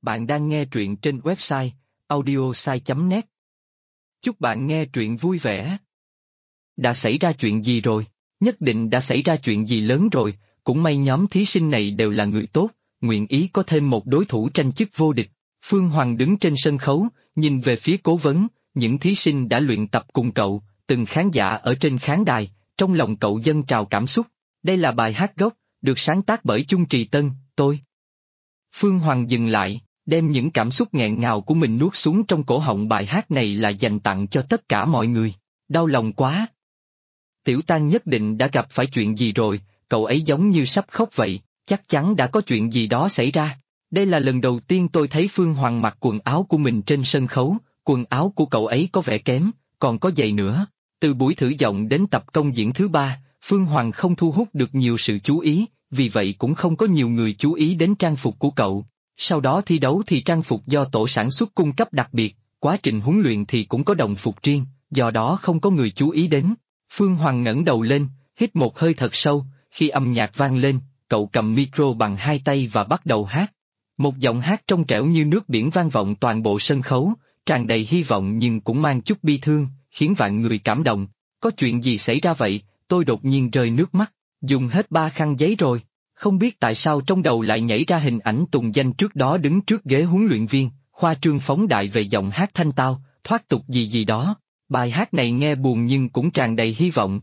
Bạn đang nghe truyện trên website audiosai.net. Chúc bạn nghe truyện vui vẻ. Đã xảy ra chuyện gì rồi? Nhất định đã xảy ra chuyện gì lớn rồi, cũng may nhóm thí sinh này đều là người tốt, nguyện ý có thêm một đối thủ tranh chức vô địch. Phương Hoàng đứng trên sân khấu, nhìn về phía cố vấn, những thí sinh đã luyện tập cùng cậu, từng khán giả ở trên khán đài, trong lòng cậu dâng trào cảm xúc. Đây là bài hát gốc, được sáng tác bởi Chung Trì Tân, tôi. Phương Hoàng dừng lại, đem những cảm xúc nghẹn ngào của mình nuốt xuống trong cổ họng. Bài hát này là dành tặng cho tất cả mọi người. Đau lòng quá. Tiểu Tan nhất định đã gặp phải chuyện gì rồi, cậu ấy giống như sắp khóc vậy, chắc chắn đã có chuyện gì đó xảy ra. Đây là lần đầu tiên tôi thấy Phương Hoàng mặc quần áo của mình trên sân khấu, quần áo của cậu ấy có vẻ kém, còn có giày nữa. Từ buổi thử giọng đến tập công diễn thứ 3, Phương Hoàng không thu hút được nhiều sự chú ý, vì vậy cũng không có nhiều người chú ý đến trang phục của cậu. Sau đó thi đấu thì trang phục do tổ sản xuất cung cấp đặc biệt, quá trình huấn luyện thì cũng có đồng phục riêng, do đó không có người chú ý đến. Phương Hoàng ngẩng đầu lên, hít một hơi thật sâu, khi âm nhạc vang lên, cậu cầm micro bằng hai tay và bắt đầu hát. Một giọng hát trong trẻo như nước biển vang vọng toàn bộ sân khấu, tràn đầy hy vọng nhưng cũng mang chút bi thương, khiến vạn người cảm động. Có chuyện gì xảy ra vậy? Tôi đột nhiên rơi nước mắt, dùng hết 3 khăn giấy rồi. Không biết tại sao trong đầu lại nhảy ra hình ảnh Tùng Danh trước đó đứng trước ghế huấn luyện viên, khoa trương phóng đại về giọng hát thanh tao, thoát tục gì gì đó. Bài hát này nghe buồn nhưng cũng tràn đầy hy vọng.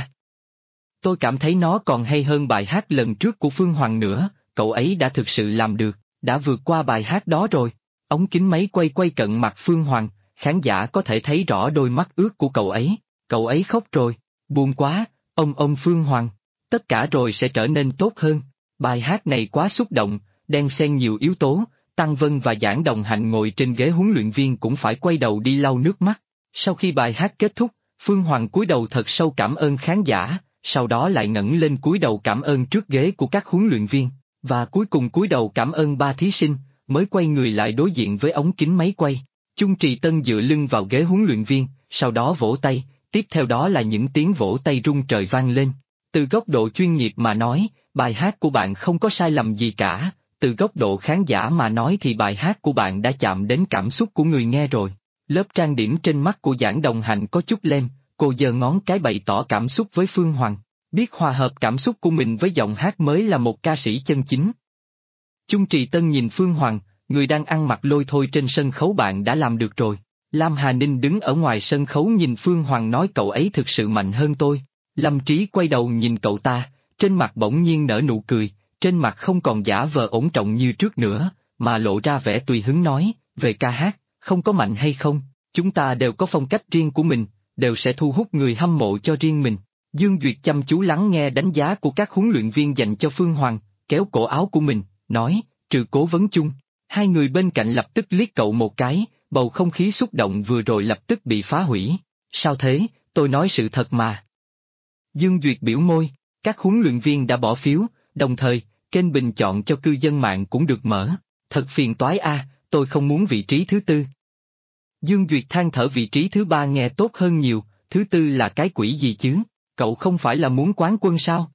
Tôi cảm thấy nó còn hay hơn bài hát lần trước của Phương Hoàng nữa, cậu ấy đã thực sự làm được, đã vượt qua bài hát đó rồi. Ống kính máy quay cận mặt Phương Hoàng, khán giả có thể thấy rõ đôi mắt ướt của cậu ấy khóc rồi, buồn quá, ông Phương Hoàng, tất cả rồi sẽ trở nên tốt hơn. Bài hát này quá xúc động, đan xen nhiều yếu tố, Tăng Vân và Giảng Đồng Hạnh ngồi trên ghế huấn luyện viên cũng phải quay đầu đi lau nước mắt. Sau khi bài hát kết thúc, Phương Hoàng cúi đầu thật sâu cảm ơn khán giả, sau đó lại ngẩng lên cúi đầu cảm ơn trước ghế của các huấn luyện viên, và cuối cùng cúi đầu cảm ơn 3 thí sinh, mới quay người lại đối diện với ống kính máy quay. Chung Trì Tân dựa lưng vào ghế huấn luyện viên, sau đó vỗ tay, tiếp theo đó là những tiếng vỗ tay rung trời vang lên. Từ góc độ chuyên nghiệp mà nói, bài hát của bạn không có sai lầm gì cả, từ góc độ khán giả mà nói thì bài hát của bạn đã chạm đến cảm xúc của người nghe rồi. Lớp trang điểm trên mắt của Giảng Đồng Hạnh có chút lem, cô giơ ngón cái bày tỏ cảm xúc với Phương Hoàng, biết hòa hợp cảm xúc của mình với giọng hát mới là một ca sĩ chân chính. Chung Trì Tân nhìn Phương Hoàng, người đang ăn mặc lôi thôi trên sân khấu, bạn đã làm được rồi. Lam Hà Ninh đứng ở ngoài sân khấu nhìn Phương Hoàng nói cậu ấy thực sự mạnh hơn tôi. Lâm Trí quay đầu nhìn cậu ta, trên mặt bỗng nhiên nở nụ cười, trên mặt không còn giả vờ ổn trọng như trước nữa, mà lộ ra vẻ tùy hứng nói, về ca hát, không có mạnh hay không, chúng ta đều có phong cách riêng của mình, đều sẽ thu hút người hâm mộ cho riêng mình. Dương Duyệt chăm chú lắng nghe đánh giá của các huấn luyện viên dành cho Phương Hoàng, kéo cổ áo của mình, nói, trừ Cố Vấn Chung. Hai người bên cạnh lập tức liếc cậu một cái, bầu không khí xúc động vừa rồi lập tức bị phá hủy. Sao thế, tôi nói sự thật mà. Dương Duyệt biểu môi, các huấn luyện viên đã bỏ phiếu, đồng thời, kênh bình chọn cho cư dân mạng cũng được mở. Thật phiền toái tôi không muốn vị trí thứ 4. Dương Duyệt than thở, vị trí thứ 3 nghe tốt hơn nhiều, thứ 4 là cái quỷ gì chứ, cậu không phải là muốn quán quân sao?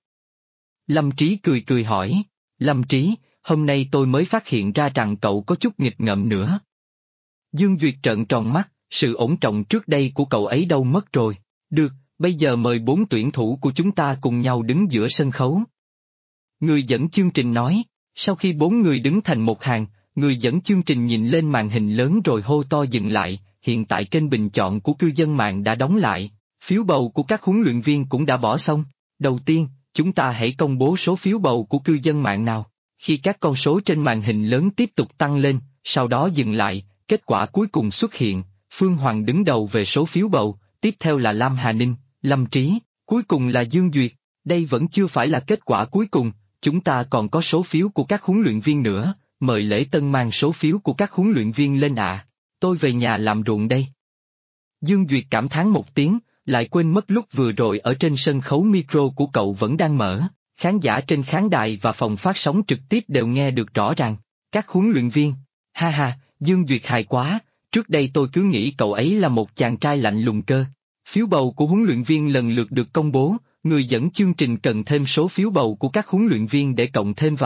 Lâm Trí cười hỏi, Lâm Trí, hôm nay tôi mới phát hiện ra rằng cậu có chút nghịch ngợm nữa. Dương Duyệt trợn tròn mắt, sự ổn trọng trước đây của cậu ấy đâu mất rồi, được, bây giờ mời 4 tuyển thủ của chúng ta cùng nhau đứng giữa sân khấu. Người dẫn chương trình nói, sau khi 4 người đứng thành một hàng, người dẫn chương trình nhìn lên màn hình lớn rồi hô to dừng lại, hiện tại kênh bình chọn của cư dân mạng đã đóng lại, phiếu bầu của các huấn luyện viên cũng đã bỏ xong. Đầu tiên, chúng ta hãy công bố số phiếu bầu của cư dân mạng nào. Khi các con số trên màn hình lớn tiếp tục tăng lên, sau đó dừng lại, kết quả cuối cùng xuất hiện, Phương Hoàng đứng đầu về số phiếu bầu, tiếp theo là Lam Hà Ninh, Lâm Trí, cuối cùng là Dương Duyệt. Đây vẫn chưa phải là kết quả cuối cùng, chúng ta còn có số phiếu của các huấn luyện viên nữa, mời Lễ Tân mang số phiếu của các huấn luyện viên lên tôi về nhà làm ruộng đây. Dương Duyệt cảm thán một tiếng, lại quên mất lúc vừa rồi ở trên sân khấu micro của cậu vẫn đang mở, khán giả trên khán đài và phòng phát sóng trực tiếp đều nghe được rõ ràng. Các huấn luyện viên, Dương Duyệt hài quá, trước đây tôi cứ nghĩ cậu ấy là một chàng trai lạnh lùng cơ. Phiếu bầu của huấn luyện viên lần lượt được công bố, người dẫn chương trình cần thêm số phiếu bầu của các huấn luyện viên để cộng thêm vào.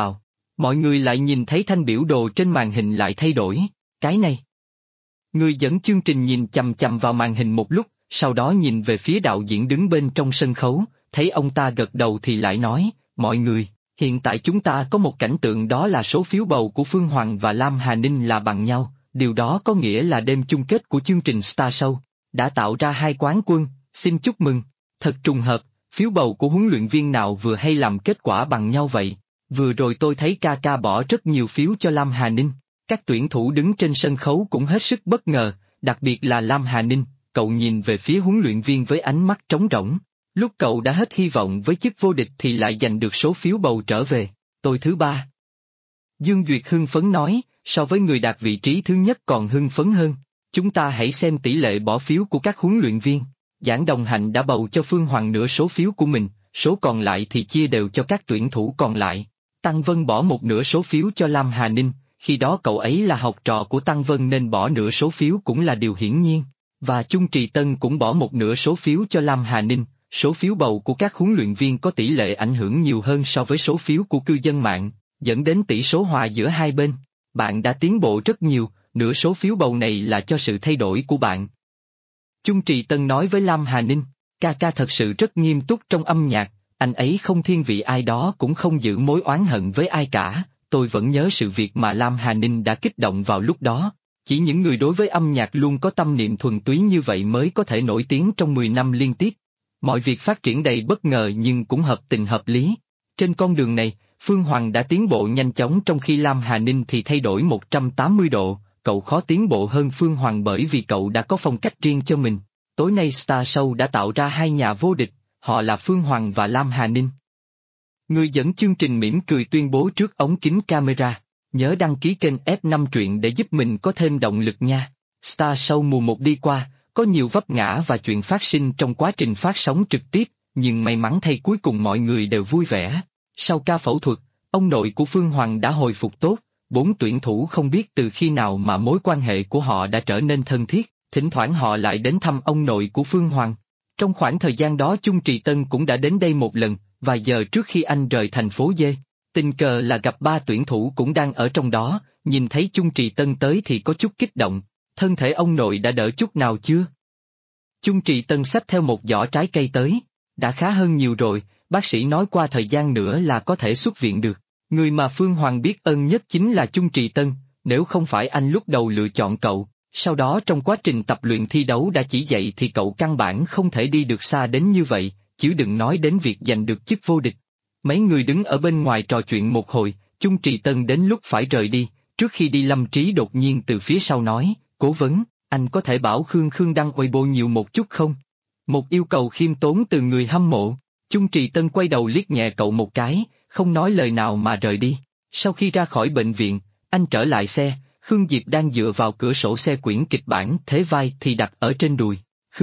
Mọi người lại nhìn thấy thanh biểu đồ trên màn hình lại thay đổi. Cái này. Người dẫn chương trình nhìn chằm chằm vào màn hình một lúc, sau đó nhìn về phía đạo diễn đứng bên trong sân khấu, thấy ông ta gật đầu thì lại nói, mọi người, hiện tại chúng ta có một cảnh tượng, đó là số phiếu bầu của Phương Hoàng và Lam Hà Ninh là bằng nhau, điều đó có nghĩa là đêm chung kết của chương trình Star Show đã tạo ra hai quán quân, xin chúc mừng. Thật trùng hợp, phiếu bầu của huấn luyện viên nào vừa hay làm kết quả bằng nhau vậy. Vừa rồi tôi thấy Kaka bỏ rất nhiều phiếu cho Lam Hà Ninh. Các tuyển thủ đứng trên sân khấu cũng hết sức bất ngờ, đặc biệt là Lam Hà Ninh, cậu nhìn về phía huấn luyện viên với ánh mắt trống rỗng. Lúc cậu đã hết hy vọng với chức vô địch thì lại giành được số phiếu bầu trở về. Tôi thứ ba. Dương Duyệt hưng phấn nói, so với người đạt vị trí thứ nhất còn hưng phấn hơn. Chúng ta hãy xem tỷ lệ bỏ phiếu của các huấn luyện viên. Giảng Đồng Hạnh đã bầu cho Phương Hoàng nửa số phiếu của mình, số còn lại thì chia đều cho các tuyển thủ còn lại. Tăng Vân bỏ một nửa số phiếu cho Lam Hà Ninh, khi đó cậu ấy là học trò của Tăng Vân nên bỏ nửa số phiếu cũng là điều hiển nhiên. Và Chung Trì Tân cũng bỏ một nửa số phiếu cho Lam Hà Ninh, số phiếu bầu của các huấn luyện viên có tỷ lệ ảnh hưởng nhiều hơn so với số phiếu của cư dân mạng, dẫn đến tỷ số hòa giữa hai bên. Bạn đã tiến bộ rất nhiều, nửa số phiếu bầu này là cho sự thay đổi của bạn. Chung Trì Tân nói với Lam Hà Ninh, Kaka thật sự rất nghiêm túc trong âm nhạc, anh ấy không thiên vị ai đó cũng không giữ mối oán hận với ai cả. Tôi vẫn nhớ sự việc mà Lam Hà Ninh đã kích động vào lúc đó. Chỉ những người đối với âm nhạc luôn có tâm niệm thuần túy như vậy mới có thể nổi tiếng trong 10 năm liên tiếp. Mọi việc phát triển đầy bất ngờ nhưng cũng hợp tình hợp lý. Trên con đường này, Phương Hoàng đã tiến bộ nhanh chóng trong khi Lam Hà Ninh thì thay đổi 180 độ, cậu khó tiến bộ hơn Phương Hoàng bởi vì cậu đã có phong cách riêng cho mình. Tối nay Star Show đã tạo ra hai nhà vô địch, họ là Phương Hoàng và Lam Hà Ninh. Người dẫn chương trình mỉm cười tuyên bố trước ống kính camera, nhớ đăng ký kênh F5 truyện để giúp mình có thêm động lực nha. Star Show mùa 1 đi qua, có nhiều vấp ngã và chuyện phát sinh trong quá trình phát sóng trực tiếp, nhưng may mắn thay cuối cùng mọi người đều vui vẻ. Sau ca phẫu thuật, ông nội của Phương Hoàng đã hồi phục tốt, 4 tuyển thủ không biết từ khi nào mà mối quan hệ của họ đã trở nên thân thiết, thỉnh thoảng họ lại đến thăm ông nội của Phương Hoàng. Trong khoảng thời gian đó Chung Trì Tân cũng đã đến đây một lần, vài giờ trước khi anh rời thành phố D. Tình cờ là gặp 3 tuyển thủ cũng đang ở trong đó, nhìn thấy Chung Trì Tân tới thì có chút kích động. Thân thể ông nội đã đỡ chút nào chưa? Chung Trì Tân xách theo một giỏ trái cây tới. Đã khá hơn nhiều rồi, bác sĩ nói qua thời gian nữa là có thể xuất viện được. Người mà Phương Hoàng biết ơn nhất chính là Chung Trì Tân, nếu không phải anh lúc đầu lựa chọn cậu, sau đó trong quá trình tập luyện thi đấu đã chỉ dạy thì cậu căn bản không thể đi được xa đến như vậy, chứ đừng nói đến việc giành được chức vô địch. Mấy người đứng ở bên ngoài trò chuyện một hồi, Chung Trì Tân đến lúc phải rời đi, trước khi đi Lâm Trí đột nhiên từ phía sau nói, cố vấn, anh có thể bảo Khương đăng Weibo nhiều một chút không? Một yêu cầu khiêm tốn từ người hâm mộ. Chung Trì Tân quay đầu liếc nhẹ cậu một cái, không nói lời nào mà rời đi. Sau khi ra khỏi bệnh viện, anh trở lại xe, Khương Diệp đang dựa vào cửa sổ xe quyển kịch bản thế vai thì đặt ở trên đùi.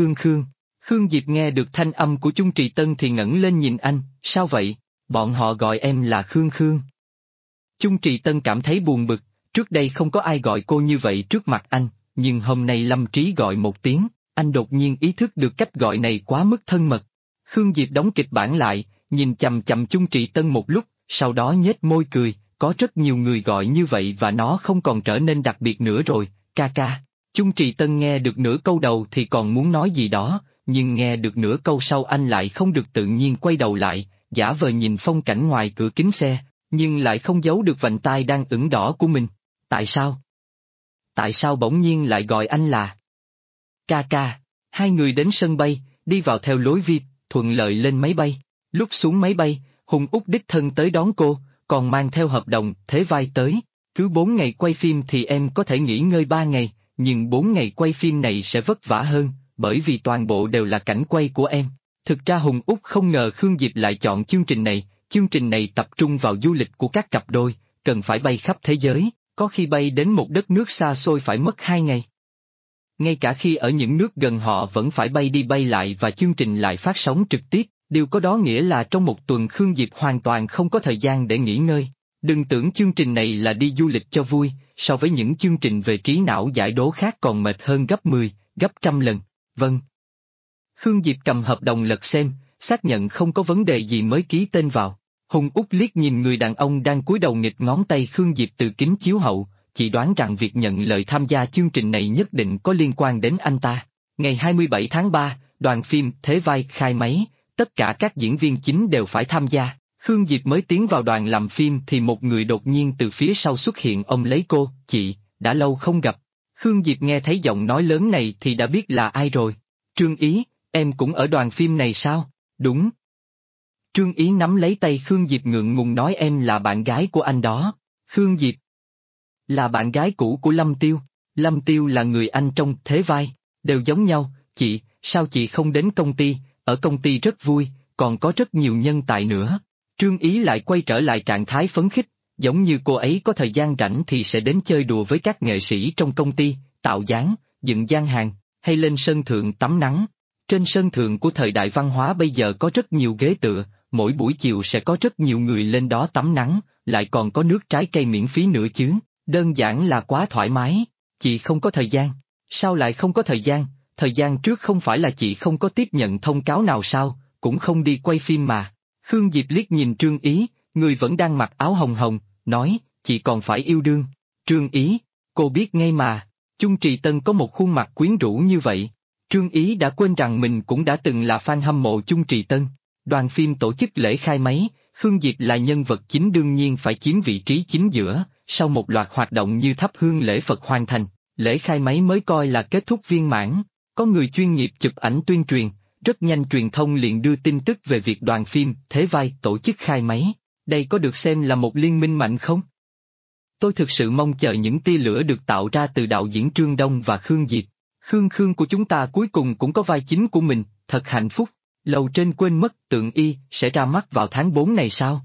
Khương Diệp nghe được thanh âm của Chung Trì Tân thì ngẩng lên nhìn anh, sao vậy? Bọn họ gọi em là Khương. Chung Trì Tân cảm thấy buồn bực, trước đây không có ai gọi cô như vậy trước mặt anh, nhưng hôm nay Lâm Trí gọi một tiếng, anh đột nhiên ý thức được cách gọi này quá mức thân mật. Khương Diệp đóng kịch bản lại, nhìn chằm chằm Chung Trì Tân một lúc, sau đó nhếch môi cười, có rất nhiều người gọi như vậy và nó không còn trở nên đặc biệt nữa rồi, ca. Chung Trì Tân nghe được nửa câu đầu thì còn muốn nói gì đó, nhưng nghe được nửa câu sau anh lại không được tự nhiên quay đầu lại, giả vờ nhìn phong cảnh ngoài cửa kính xe, nhưng lại không giấu được vành tai đang ửng đỏ của mình. Tại sao? Tại sao bỗng nhiên lại gọi anh là ca? Hai người đến sân bay, đi vào theo lối VIP, thuận lợi lên máy bay. Lúc xuống máy bay, Hùng Úc đích thân tới đón cô, còn mang theo hợp đồng thế vai tới. Cứ 4 ngày quay phim thì em có thể nghỉ ngơi 3 ngày, nhưng 4 ngày quay phim này sẽ vất vả hơn, bởi vì toàn bộ đều là cảnh quay của em. Thực ra Hùng Úc không ngờ Khương Diệp lại chọn chương trình này tập trung vào du lịch của các cặp đôi, cần phải bay khắp thế giới, có khi bay đến một đất nước xa xôi phải mất 2 ngày. Ngay cả khi ở những nước gần họ vẫn phải bay đi bay lại và chương trình lại phát sóng trực tiếp, điều có đó nghĩa là trong một tuần Khương Diệp hoàn toàn không có thời gian để nghỉ ngơi. Đừng tưởng chương trình này là đi du lịch cho vui, so với những chương trình về trí não giải đố khác còn mệt hơn gấp 10, gấp trăm lần. Vâng. Khương Diệp cầm hợp đồng lật xem, xác nhận không có vấn đề gì mới ký tên vào. Hùng Úc liếc nhìn người đàn ông đang cúi đầu nghịch ngón tay Khương Diệp từ kính chiếu hậu, chị đoán rằng việc nhận lời tham gia chương trình này nhất định có liên quan đến anh ta. Ngày 27 tháng 3, đoàn phim Thế Vai khai máy, tất cả các diễn viên chính đều phải tham gia. Khương Diệp mới tiến vào đoàn làm phim thì một người đột nhiên từ phía sau xuất hiện ôm lấy cô, chị, đã lâu không gặp. Khương Diệp nghe thấy giọng nói lớn này thì đã biết là ai rồi. Trương Ý, em cũng ở đoàn phim này sao? Đúng. Trương Ý nắm lấy tay Khương Diệp ngượng ngùng nói em là bạn gái của anh đó. Khương Diệp là bạn gái cũ của Lâm Tiêu. Lâm Tiêu là người anh trong Thế Vai, đều giống nhau. Chị, sao chị không đến công ty, ở công ty rất vui, còn có rất nhiều nhân tài nữa. Trương Ý lại quay trở lại trạng thái phấn khích, giống như cô ấy có thời gian rảnh thì sẽ đến chơi đùa với các nghệ sĩ trong công ty, tạo dáng, dựng gian hàng, hay lên sân thượng tắm nắng. Trên sân thượng của thời đại văn hóa bây giờ có rất nhiều ghế tựa, mỗi buổi chiều sẽ có rất nhiều người lên đó tắm nắng, lại còn có nước trái cây miễn phí nữa chứ, đơn giản là quá thoải mái. Chị không có thời gian. Sao lại không có thời gian? Thời gian trước không phải là chị không có tiếp nhận thông cáo nào sao, cũng không đi quay phim mà. Khương Diệp liếc nhìn Trương Ý, người vẫn đang mặc áo hồng hồng, nói, chị còn phải yêu đương. Trương Ý, cô biết ngay mà, Chung Trì Tân có một khuôn mặt quyến rũ như vậy. Trương Ý đã quên rằng mình cũng đã từng là fan hâm mộ Chung Trì Tân. Đoàn phim tổ chức lễ khai máy, Khương Diệp là nhân vật chính đương nhiên phải chiếm vị trí chính giữa, sau một loạt hoạt động như thắp hương lễ Phật hoàn thành, lễ khai máy mới coi là kết thúc viên mãn. Có người chuyên nghiệp chụp ảnh tuyên truyền, rất nhanh truyền thông liền đưa tin tức về việc đoàn phim Thế Vai tổ chức khai máy. Đây có được xem là một liên minh mạnh không? Tôi thực sự mong chờ những tia lửa được tạo ra từ đạo diễn Trương Đông và Khương Diệp. Khương của chúng ta cuối cùng cũng có vai chính của mình, thật hạnh phúc. Lầu trên quên mất Tượng Y sẽ ra mắt vào tháng 4 này sao?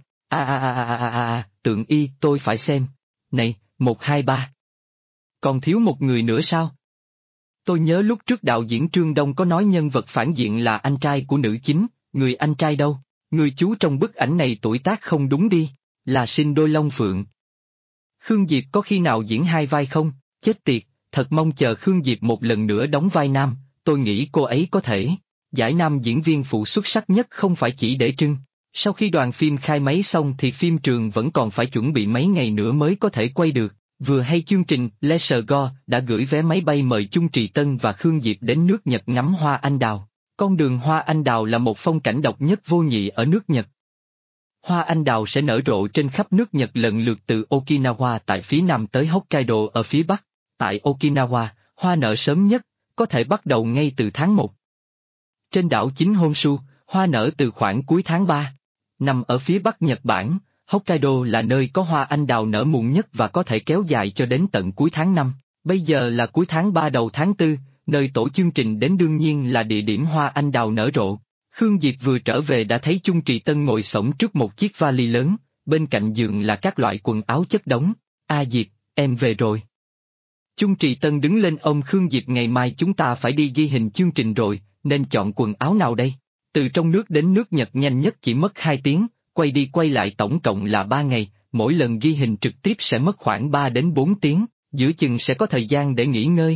Tượng Y tôi phải xem. Này, 1 2 3. Còn thiếu một người nữa sao? Tôi nhớ lúc trước đạo diễn Trương Đông có nói nhân vật phản diện là anh trai của nữ chính, người anh trai đâu? Người chú trong bức ảnh này tuổi tác không đúng đi, là sinh đôi Long Phượng. Khương Diệp có khi nào diễn 2 vai không? Chết tiệt, thật mong chờ Khương Diệp một lần nữa đóng vai nam, tôi nghĩ cô ấy có thể. Giải nam diễn viên phụ xuất sắc nhất không phải chỉ để trưng. Sau khi đoàn phim khai máy xong thì phim trường vẫn còn phải chuẩn bị mấy ngày nữa mới có thể quay được. Vừa hay chương trình Leisure Go đã gửi vé máy bay mời Chung Trì Tân và Khương Diệp đến nước Nhật ngắm hoa anh đào. Con đường hoa anh đào là một phong cảnh độc nhất vô nhị ở nước Nhật. Hoa anh đào sẽ nở rộ trên khắp nước Nhật lần lượt từ Okinawa tại phía nam tới Hokkaido ở phía bắc. Tại Okinawa, hoa nở sớm nhất, có thể bắt đầu ngay từ tháng 1. Trên đảo chính Honshu, hoa nở từ khoảng cuối tháng 3. Nằm ở phía bắc Nhật Bản, Hokkaido là nơi có hoa anh đào nở muộn nhất và có thể kéo dài cho đến tận cuối tháng 5. Bây giờ là cuối tháng 3 đầu tháng 4, nơi tổ chương trình đến đương nhiên là địa điểm hoa anh đào nở rộ. Khương Diệp vừa trở về đã thấy Chung Trì Tân ngồi xổm trước một chiếc vali lớn, bên cạnh giường là các loại quần áo chất đống. Diệp, em về rồi. Chung Trì Tân đứng lên ôm Khương Diệp, ngày mai chúng ta phải đi ghi hình chương trình rồi, nên chọn quần áo nào đây? Từ trong nước đến nước Nhật nhanh nhất chỉ mất 2 tiếng, quay đi quay lại tổng cộng là 3 ngày, mỗi lần ghi hình trực tiếp sẽ mất khoảng 3 đến 4 tiếng, giữa chừng sẽ có thời gian để nghỉ ngơi.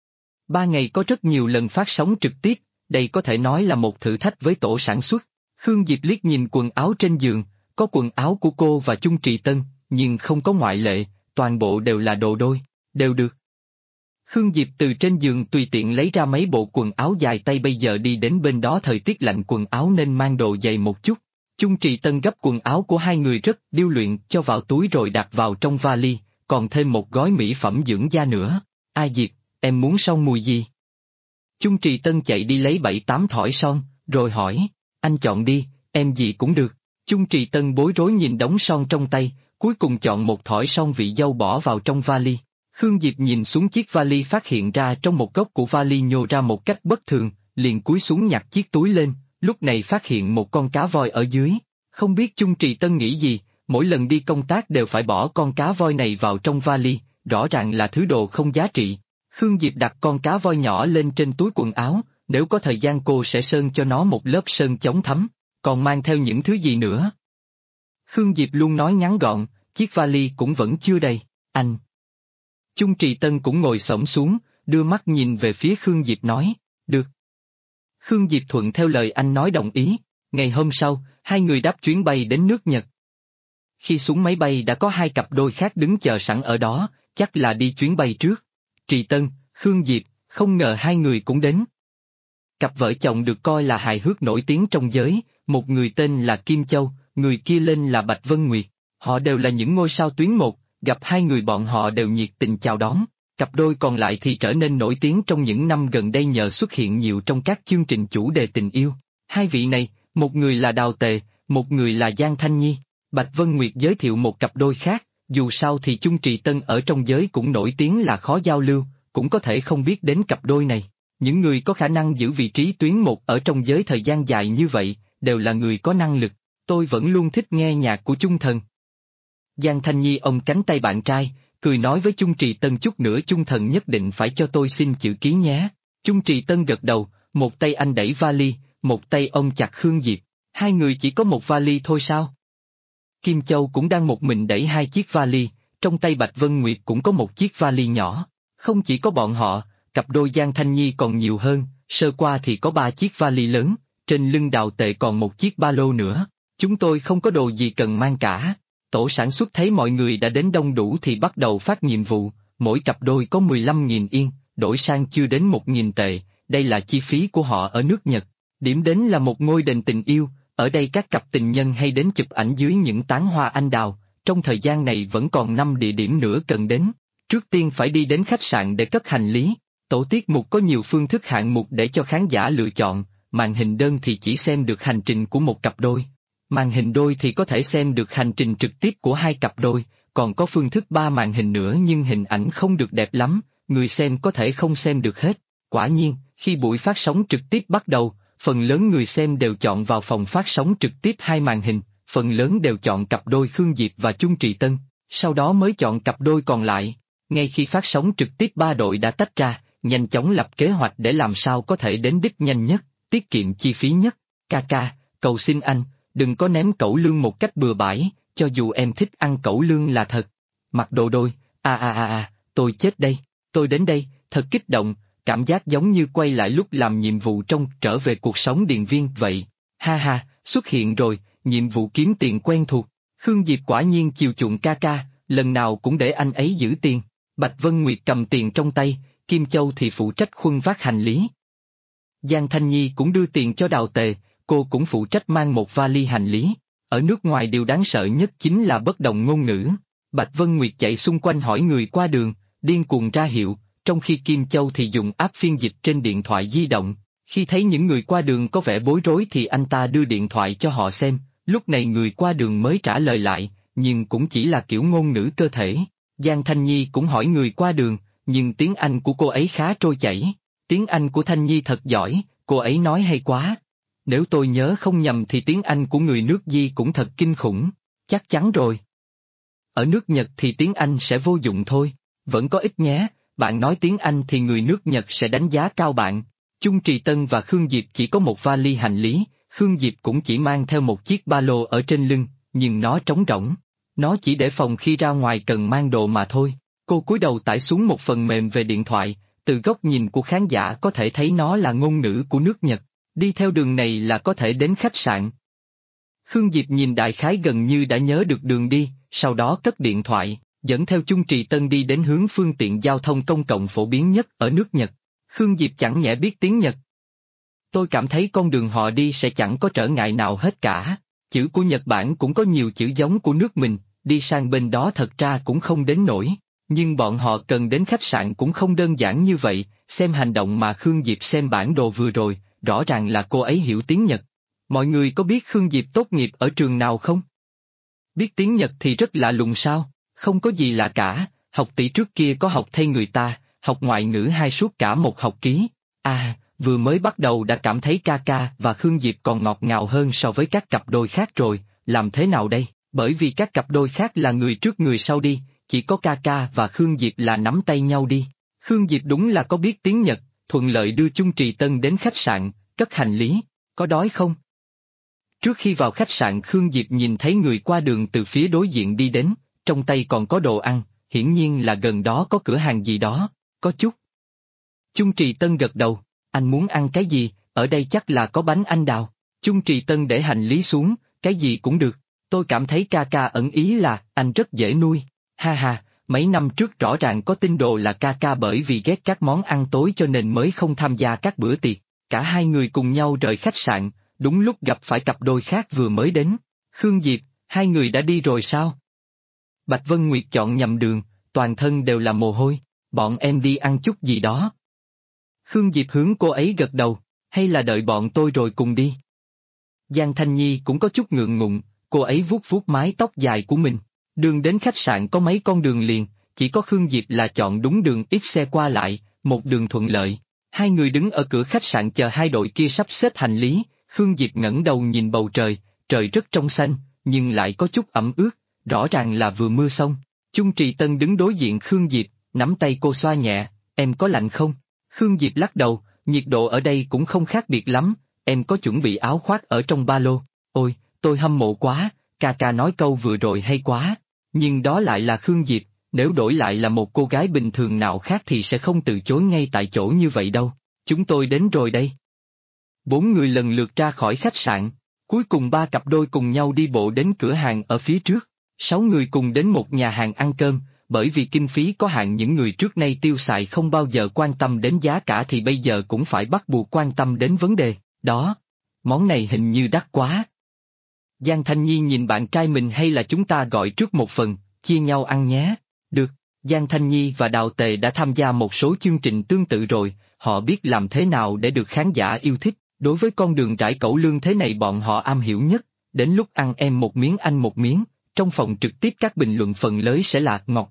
3 ngày có rất nhiều lần phát sóng trực tiếp, đây có thể nói là một thử thách với tổ sản xuất. Khương Diệp liếc nhìn quần áo trên giường, có quần áo của cô và Chung Trì Tân, nhưng không có ngoại lệ, toàn bộ đều là đồ đôi, đều được. Khương Diệp từ trên giường tùy tiện lấy ra mấy bộ quần áo dài tay, bây giờ đi đến bên đó thời tiết lạnh quần áo nên mang đồ dày một chút. Chung Trì Tân gấp quần áo của hai người rất điêu luyện cho vào túi rồi đặt vào trong vali, còn thêm một gói mỹ phẩm dưỡng da nữa. Diệp, em muốn son mùi gì? Chung Trì Tân chạy đi lấy 7-8 thỏi son, rồi hỏi, anh chọn đi, em gì cũng được. Chung Trì Tân bối rối nhìn đống son trong tay, cuối cùng chọn một thỏi son vị dâu bỏ vào trong vali. Khương Diệp nhìn xuống chiếc vali phát hiện ra trong một góc của vali nhô ra một cách bất thường, liền cúi xuống nhặt chiếc túi lên, lúc này phát hiện một con cá voi ở dưới. Không biết Chung Trì Tân nghĩ gì, mỗi lần đi công tác đều phải bỏ con cá voi này vào trong vali, rõ ràng là thứ đồ không giá trị. Khương Diệp đặt con cá voi nhỏ lên trên túi quần áo, nếu có thời gian cô sẽ sơn cho nó một lớp sơn chống thấm, còn mang theo những thứ gì nữa. Khương Diệp luôn nói ngắn gọn, chiếc vali cũng vẫn chưa đầy, anh. Chung Trì Tân cũng ngồi xổm xuống, đưa mắt nhìn về phía Khương Diệp nói, được. Khương Diệp thuận theo lời anh nói đồng ý. Ngày hôm sau, Hai người đáp chuyến bay đến nước Nhật. Khi xuống máy bay đã có hai cặp đôi khác đứng chờ sẵn ở đó, chắc là đi chuyến bay trước. Trì Tân, Khương Diệp, không ngờ hai người cũng đến. Cặp vợ chồng được coi là hài hước nổi tiếng trong giới, một người tên là Kim Châu, người kia lên là Bạch Vân Nguyệt. Họ đều là những ngôi sao tuyến một, gặp hai người bọn họ đều nhiệt tình chào đón. Cặp đôi còn lại thì trở nên nổi tiếng trong những năm gần đây nhờ xuất hiện nhiều trong các chương trình chủ đề tình yêu. Hai vị này, một người là Đào Tề, một người là Giang Thanh Nhi. Bạch Vân Nguyệt giới thiệu một cặp đôi khác, dù sao thì Chung Trì Tân ở trong giới cũng nổi tiếng là khó giao lưu, cũng có thể không biết đến cặp đôi này. Những người có khả năng giữ vị trí tuyến một ở trong giới thời gian dài như vậy, đều là người có năng lực. Tôi vẫn luôn thích nghe nhạc của Chung Thần. Giang Thanh Nhi ôm cánh tay bạn trai, cười nói với Chung Trì Tân chút nữa Chung Thần nhất định phải cho tôi xin chữ ký nhé. Chung Trì Tân gật đầu, một tay anh đẩy vali, một tay ôm chặt Khương Diệp. Hai người chỉ có một vali thôi sao? Kim Châu cũng đang một mình đẩy hai chiếc vali, trong tay Bạch Vân Nguyệt cũng có một chiếc vali nhỏ. Không chỉ có bọn họ, cặp đôi Giang Thanh Nhi còn nhiều hơn, sơ qua thì có 3 chiếc vali lớn, trên lưng Đào Tề còn một chiếc ba lô nữa. Chúng tôi không có đồ gì cần mang cả. Tổ sản xuất thấy mọi người đã đến đông đủ thì bắt đầu phát nhiệm vụ, mỗi cặp đôi có 15.000 yên, đổi sang chưa đến 1.000 tệ, đây là chi phí của họ ở nước Nhật. Điểm đến là một ngôi đền tình yêu, ở đây các cặp tình nhân hay đến chụp ảnh dưới những tán hoa anh đào, trong thời gian này vẫn còn 5 địa điểm nữa cần đến. Trước tiên phải đi đến khách sạn để cất hành lý. Tổ tiết mục có nhiều phương thức hạng mục để cho khán giả lựa chọn, màn hình đơn thì chỉ xem được hành trình của một cặp đôi. Màn hình đôi thì có thể xem được hành trình trực tiếp của hai cặp đôi, còn có phương thức 3 màn hình nữa nhưng hình ảnh không được đẹp lắm, người xem có thể không xem được hết. Quả nhiên, khi buổi phát sóng trực tiếp bắt đầu, phần lớn người xem đều chọn vào phòng phát sóng trực tiếp 2 màn hình, phần lớn đều chọn cặp đôi Khương Diệp và Chung Trì Tân, sau đó mới chọn cặp đôi còn lại. Ngay khi phát sóng trực tiếp 3 đội đã tách ra, nhanh chóng lập kế hoạch để làm sao có thể đến đích nhanh nhất, tiết kiệm chi phí nhất. Ca, cầu xin anh, đừng có ném cẩu lương một cách bừa bãi, cho dù em thích ăn cẩu lương là thật. Mặc đồ đôi, tôi chết đây, tôi đến đây, thật kích động, cảm giác giống như quay lại lúc làm nhiệm vụ trong Trở về cuộc sống điền viên vậy. Ha, xuất hiện rồi, nhiệm vụ kiếm tiền quen thuộc. Khương Diệp quả nhiên chiều chuộng ca, lần nào cũng để anh ấy giữ tiền. Bạch Vân Nguyệt cầm tiền trong tay, Kim Châu thì phụ trách khuân vác hành lý. Giang Thanh Nhi cũng đưa tiền cho Đào Tề, cô cũng phụ trách mang một vali hành lý. Ở nước ngoài điều đáng sợ nhất chính là bất đồng ngôn ngữ. Bạch Vân Nguyệt chạy xung quanh hỏi người qua đường, điên cuồng ra hiệu, trong khi Kim Châu thì dùng app phiên dịch trên điện thoại di động. Khi thấy những người qua đường có vẻ bối rối thì anh ta đưa điện thoại cho họ xem, lúc này người qua đường mới trả lời lại, nhưng cũng chỉ là kiểu ngôn ngữ cơ thể. Giang Thanh Nhi cũng hỏi người qua đường, nhưng tiếng Anh của cô ấy khá trôi chảy. Tiếng Anh của Thanh Nhi thật giỏi, cô ấy nói hay quá. Nếu tôi nhớ không nhầm thì tiếng Anh của người nước Di cũng thật kinh khủng. Chắc chắn rồi. Ở nước Nhật thì tiếng Anh sẽ vô dụng thôi, vẫn có ích nhé, bạn nói tiếng Anh thì người nước Nhật sẽ đánh giá cao bạn. Chung Trì Tân và Khương Diệp chỉ có một vali hành lý, Khương Diệp cũng chỉ mang theo một chiếc ba lô ở trên lưng, nhưng nó trống rỗng. Nó chỉ để phòng khi ra ngoài cần mang đồ mà thôi. Cô cúi đầu tải xuống một phần mềm về điện thoại, từ góc nhìn của khán giả có thể thấy nó là ngôn ngữ của nước Nhật, đi theo đường này là có thể đến khách sạn. Khương Diệp nhìn đại khái gần như đã nhớ được đường đi, sau đó cất điện thoại, dẫn theo Chung Trì Tân đi đến hướng phương tiện giao thông công cộng phổ biến nhất ở nước Nhật. Khương Diệp chẳng nhẽ biết tiếng Nhật. Tôi cảm thấy con đường họ đi sẽ chẳng có trở ngại nào hết cả, chữ của Nhật Bản cũng có nhiều chữ giống của nước mình, đi sang bên đó thật ra cũng không đến nổi. Nhưng bọn họ cần đến khách sạn cũng không đơn giản như vậy, xem hành động mà Khương Diệp xem bản đồ vừa rồi, rõ ràng là cô ấy hiểu tiếng Nhật. Mọi người có biết Khương Diệp tốt nghiệp ở trường nào không? Biết tiếng Nhật thì rất lạ lùng sao, không có gì lạ cả, học tỷ trước kia có học thay người ta, học ngoại ngữ 2 suốt cả một học ký. Vừa mới bắt đầu đã cảm thấy ca và Khương Diệp còn ngọt ngào hơn so với các cặp đôi khác rồi, làm thế nào đây? Bởi vì các cặp đôi khác là người trước người sau đi, chỉ có ca và Khương Diệp là nắm tay nhau đi. Khương Diệp đúng là có biết tiếng Nhật, thuận lợi đưa Chung Trì Tân đến khách sạn, cất hành lý, có đói không? Trước khi vào khách sạn Khương Diệp nhìn thấy người qua đường từ phía đối diện đi đến, trong tay còn có đồ ăn, hiển nhiên là gần đó có cửa hàng gì đó, có chút. Chung Trì Tân gật đầu, anh muốn ăn cái gì, ở đây chắc là có bánh anh đào. Chung Trì Tân để hành lý xuống, cái gì cũng được. Tôi cảm thấy ca ca ẩn ý là anh rất dễ nuôi. Ha ha, mấy năm trước rõ ràng có tin đồn là ca ca bởi vì ghét các món ăn tối cho nên mới không tham gia các bữa tiệc. Cả hai người cùng nhau rời khách sạn, đúng lúc gặp phải cặp đôi khác vừa mới đến. Khương Diệp, hai người đã đi rồi sao? Bạch Vân Nguyệt chọn nhầm đường, toàn thân đều là mồ hôi. Bọn em đi ăn chút gì đó. Khương Diệp hướng cô ấy gật đầu, hay là đợi bọn tôi rồi cùng đi. Giang Thanh Nhi cũng có chút ngượng ngùng, cô ấy vuốt vuốt mái tóc dài của mình. Đường đến khách sạn có mấy con đường liền, chỉ có Khương Diệp là chọn đúng đường ít xe qua lại, một đường thuận lợi. Hai người đứng ở cửa khách sạn chờ hai đội kia sắp xếp hành lý, Khương Diệp ngẩng đầu nhìn bầu trời, trời rất trong xanh, nhưng lại có chút ẩm ướt, rõ ràng là vừa mưa xong. Chung Trì Tân đứng đối diện Khương Diệp, nắm tay cô xoa nhẹ, em có lạnh không? Khương Diệp lắc đầu, nhiệt độ ở đây cũng không khác biệt lắm, em có chuẩn bị áo khoác ở trong ba lô. Ôi, tôi hâm mộ quá, ca ca nói câu vừa rồi hay quá. Nhưng đó lại là Khương Diệp, nếu đổi lại là một cô gái bình thường nào khác thì sẽ không từ chối ngay tại chỗ như vậy đâu. Chúng tôi đến rồi đây. Bốn người lần lượt ra khỏi khách sạn, cuối cùng ba cặp đôi cùng nhau đi bộ đến cửa hàng ở phía trước. 6 người cùng đến một nhà hàng ăn cơm, bởi vì kinh phí có hạn những người trước nay tiêu xài không bao giờ quan tâm đến giá cả thì bây giờ cũng phải bắt buộc quan tâm đến vấn đề, đó. Món này hình như đắt quá. Giang Thanh Nhi nhìn bạn trai mình hay là chúng ta gọi trước một phần, chia nhau ăn nhé. Được, Giang Thanh Nhi và Đào Tề đã tham gia một số chương trình tương tự rồi, họ biết làm thế nào để được khán giả yêu thích, đối với con đường rải cẩu lương thế này bọn họ am hiểu nhất, đến lúc ăn em một miếng anh một miếng. Trong phòng trực tiếp các bình luận phần lớn sẽ là ngọt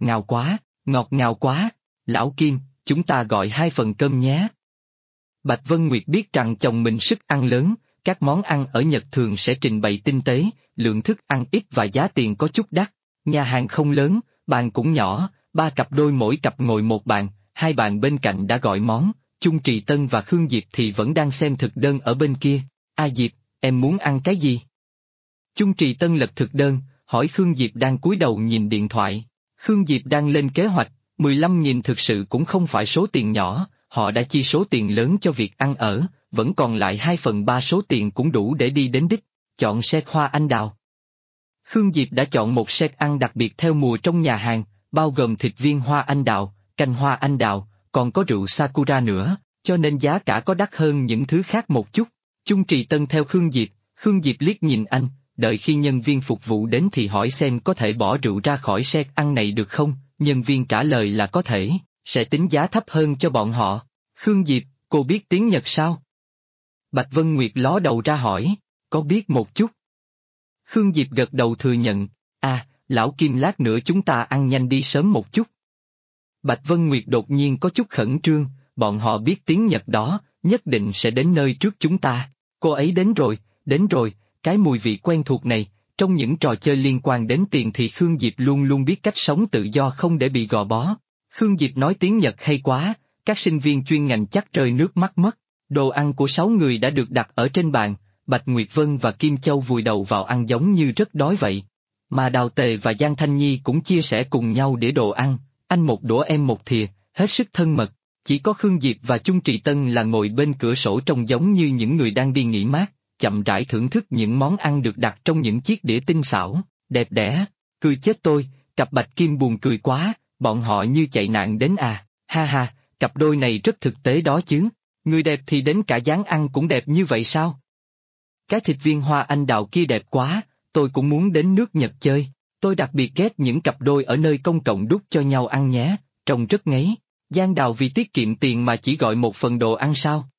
ngào quá, lão Kim, chúng ta gọi 2 phần cơm nhé. Bạch Vân Nguyệt biết rằng chồng mình sức ăn lớn, các món ăn ở Nhật thường sẽ trình bày tinh tế, lượng thức ăn ít và giá tiền có chút đắt. Nhà hàng không lớn, bàn cũng nhỏ, ba cặp đôi mỗi cặp ngồi một bàn, hai bàn bên cạnh đã gọi món, Chung Trì Tân và Khương Diệp thì vẫn đang xem thực đơn ở bên kia. A Diệp, em muốn ăn cái gì? Chung Trì Tân lật thực đơn, hỏi Khương Diệp đang cúi đầu nhìn điện thoại. Khương Diệp đang lên kế hoạch, 15.000 thực sự cũng không phải số tiền nhỏ, họ đã chi số tiền lớn cho việc ăn ở, vẫn còn lại 2/3 số tiền cũng đủ để đi đến đích, chọn set hoa anh đào. Khương Diệp đã chọn một set ăn đặc biệt theo mùa trong nhà hàng, bao gồm thịt viên hoa anh đào, canh hoa anh đào, còn có rượu Sakura nữa, cho nên giá cả có đắt hơn những thứ khác một chút. Chung Trì Tân theo Khương Diệp liếc nhìn anh. Đợi khi nhân viên phục vụ đến thì hỏi xem có thể bỏ rượu ra khỏi set ăn này được không, nhân viên trả lời là có thể, sẽ tính giá thấp hơn cho bọn họ. Khương Diệp, cô biết tiếng Nhật sao? Bạch Vân Nguyệt ló đầu ra hỏi, có biết một chút. Khương Diệp gật đầu thừa nhận, lão Kim lát nữa chúng ta ăn nhanh đi sớm một chút. Bạch Vân Nguyệt đột nhiên có chút khẩn trương, bọn họ biết tiếng Nhật đó, nhất định sẽ đến nơi trước chúng ta. Cô ấy đến rồi. Cái mùi vị quen thuộc này, trong những trò chơi liên quan đến tiền thì Khương Diệp luôn luôn biết cách sống tự do không để bị gò bó. Khương Diệp nói tiếng Nhật hay quá, các sinh viên chuyên ngành chắc rơi nước mắt mất. Đồ ăn của 6 người đã được đặt ở trên bàn, Bạch Nguyệt Vân và Kim Châu vùi đầu vào ăn giống như rất đói vậy. Mà Đào Tề và Giang Thanh Nhi cũng chia sẻ cùng nhau để đồ ăn, anh một đũa em một thìa, hết sức thân mật. Chỉ có Khương Diệp và Chung Trì Tân là ngồi bên cửa sổ trông giống như những người đang đi nghỉ mát, chậm rãi thưởng thức những món ăn được đặt trong những chiếc đĩa tinh xảo, đẹp đẽ. Cười chết tôi, cặp Bạch Kim buồn cười quá, bọn họ như chạy nạn đến à, ha ha, cặp đôi này rất thực tế đó chứ, người đẹp thì đến cả dáng ăn cũng đẹp như vậy sao? Cái thịt viên hoa anh đào kia đẹp quá, tôi cũng muốn đến nước Nhật chơi, tôi đặc biệt ghét những cặp đôi ở nơi công cộng đút cho nhau ăn nhé, trông rất ngấy. Giang Đào vì tiết kiệm tiền mà chỉ gọi một phần đồ ăn sao?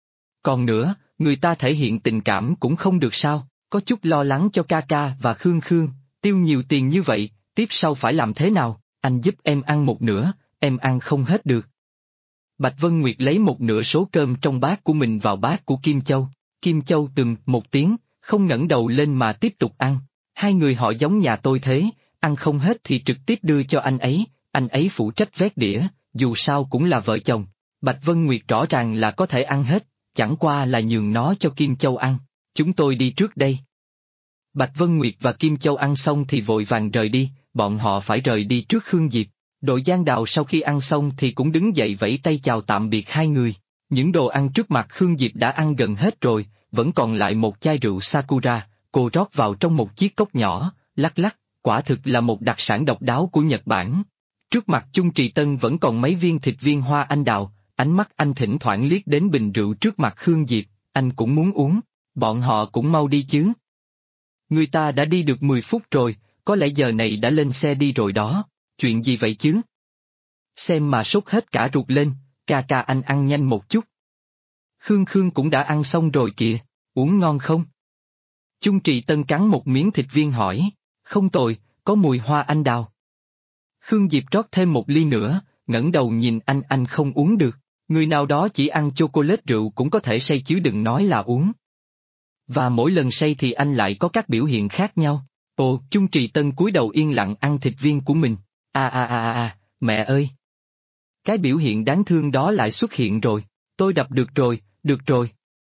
Còn nữa, người ta thể hiện tình cảm cũng không được sao, có chút lo lắng cho ca ca và Khương, tiêu nhiều tiền như vậy, tiếp sau phải làm thế nào, anh giúp em ăn một nửa, em ăn không hết được. Bạch Vân Nguyệt lấy một nửa số cơm trong bát của mình vào bát của Kim Châu một tiếng, không ngẩng đầu lên mà tiếp tục ăn, hai người họ giống nhà tôi thế, ăn không hết thì trực tiếp đưa cho anh ấy phụ trách vét đĩa, dù sao cũng là vợ chồng. Bạch Vân Nguyệt rõ ràng là có thể ăn hết, chẳng qua là nhường nó cho Kim Châu ăn, chúng tôi đi trước đây. Bạch Vân Nguyệt và Kim Châu ăn xong thì vội vàng rời đi, bọn họ phải rời đi trước Khương Diệp. Đội Giang Đào sau khi ăn xong thì cũng đứng dậy vẫy tay chào tạm biệt hai người. Những đồ ăn trước mặt Khương Diệp đã ăn gần hết rồi, vẫn còn lại một chai rượu Sakura, cô rót vào trong một chiếc cốc nhỏ, lắc lắc, quả thực là một đặc sản độc đáo của Nhật Bản. Trước mặt Chung Trì Tân vẫn còn mấy viên thịt viên hoa anh đào, ánh mắt anh thỉnh thoảng liếc đến bình rượu trước mặt Khương Diệp, anh cũng muốn uống, bọn họ cũng mau đi chứ. Người ta đã đi được 10 phút rồi, có lẽ giờ này đã lên xe đi rồi đó, chuyện gì vậy chứ? Xem mà sốt hết cả ruột lên, ca ca anh ăn nhanh một chút. Khương Khương cũng đã ăn xong rồi kìa, uống ngon không? Chung Trì Tân cắn một miếng thịt viên hỏi, không tồi, có mùi hoa anh đào. Khương Diệp rót thêm một ly nữa, ngẩng đầu nhìn anh không uống được, người nào đó chỉ ăn chocolate rượu cũng có thể say chứ đừng nói là uống. Và mỗi lần say thì anh lại có các biểu hiện khác nhau. Ồ, Chung Trì Tân cúi đầu yên lặng ăn thịt viên của mình. Mẹ ơi! Cái biểu hiện đáng thương đó lại xuất hiện rồi. Tôi đập được rồi.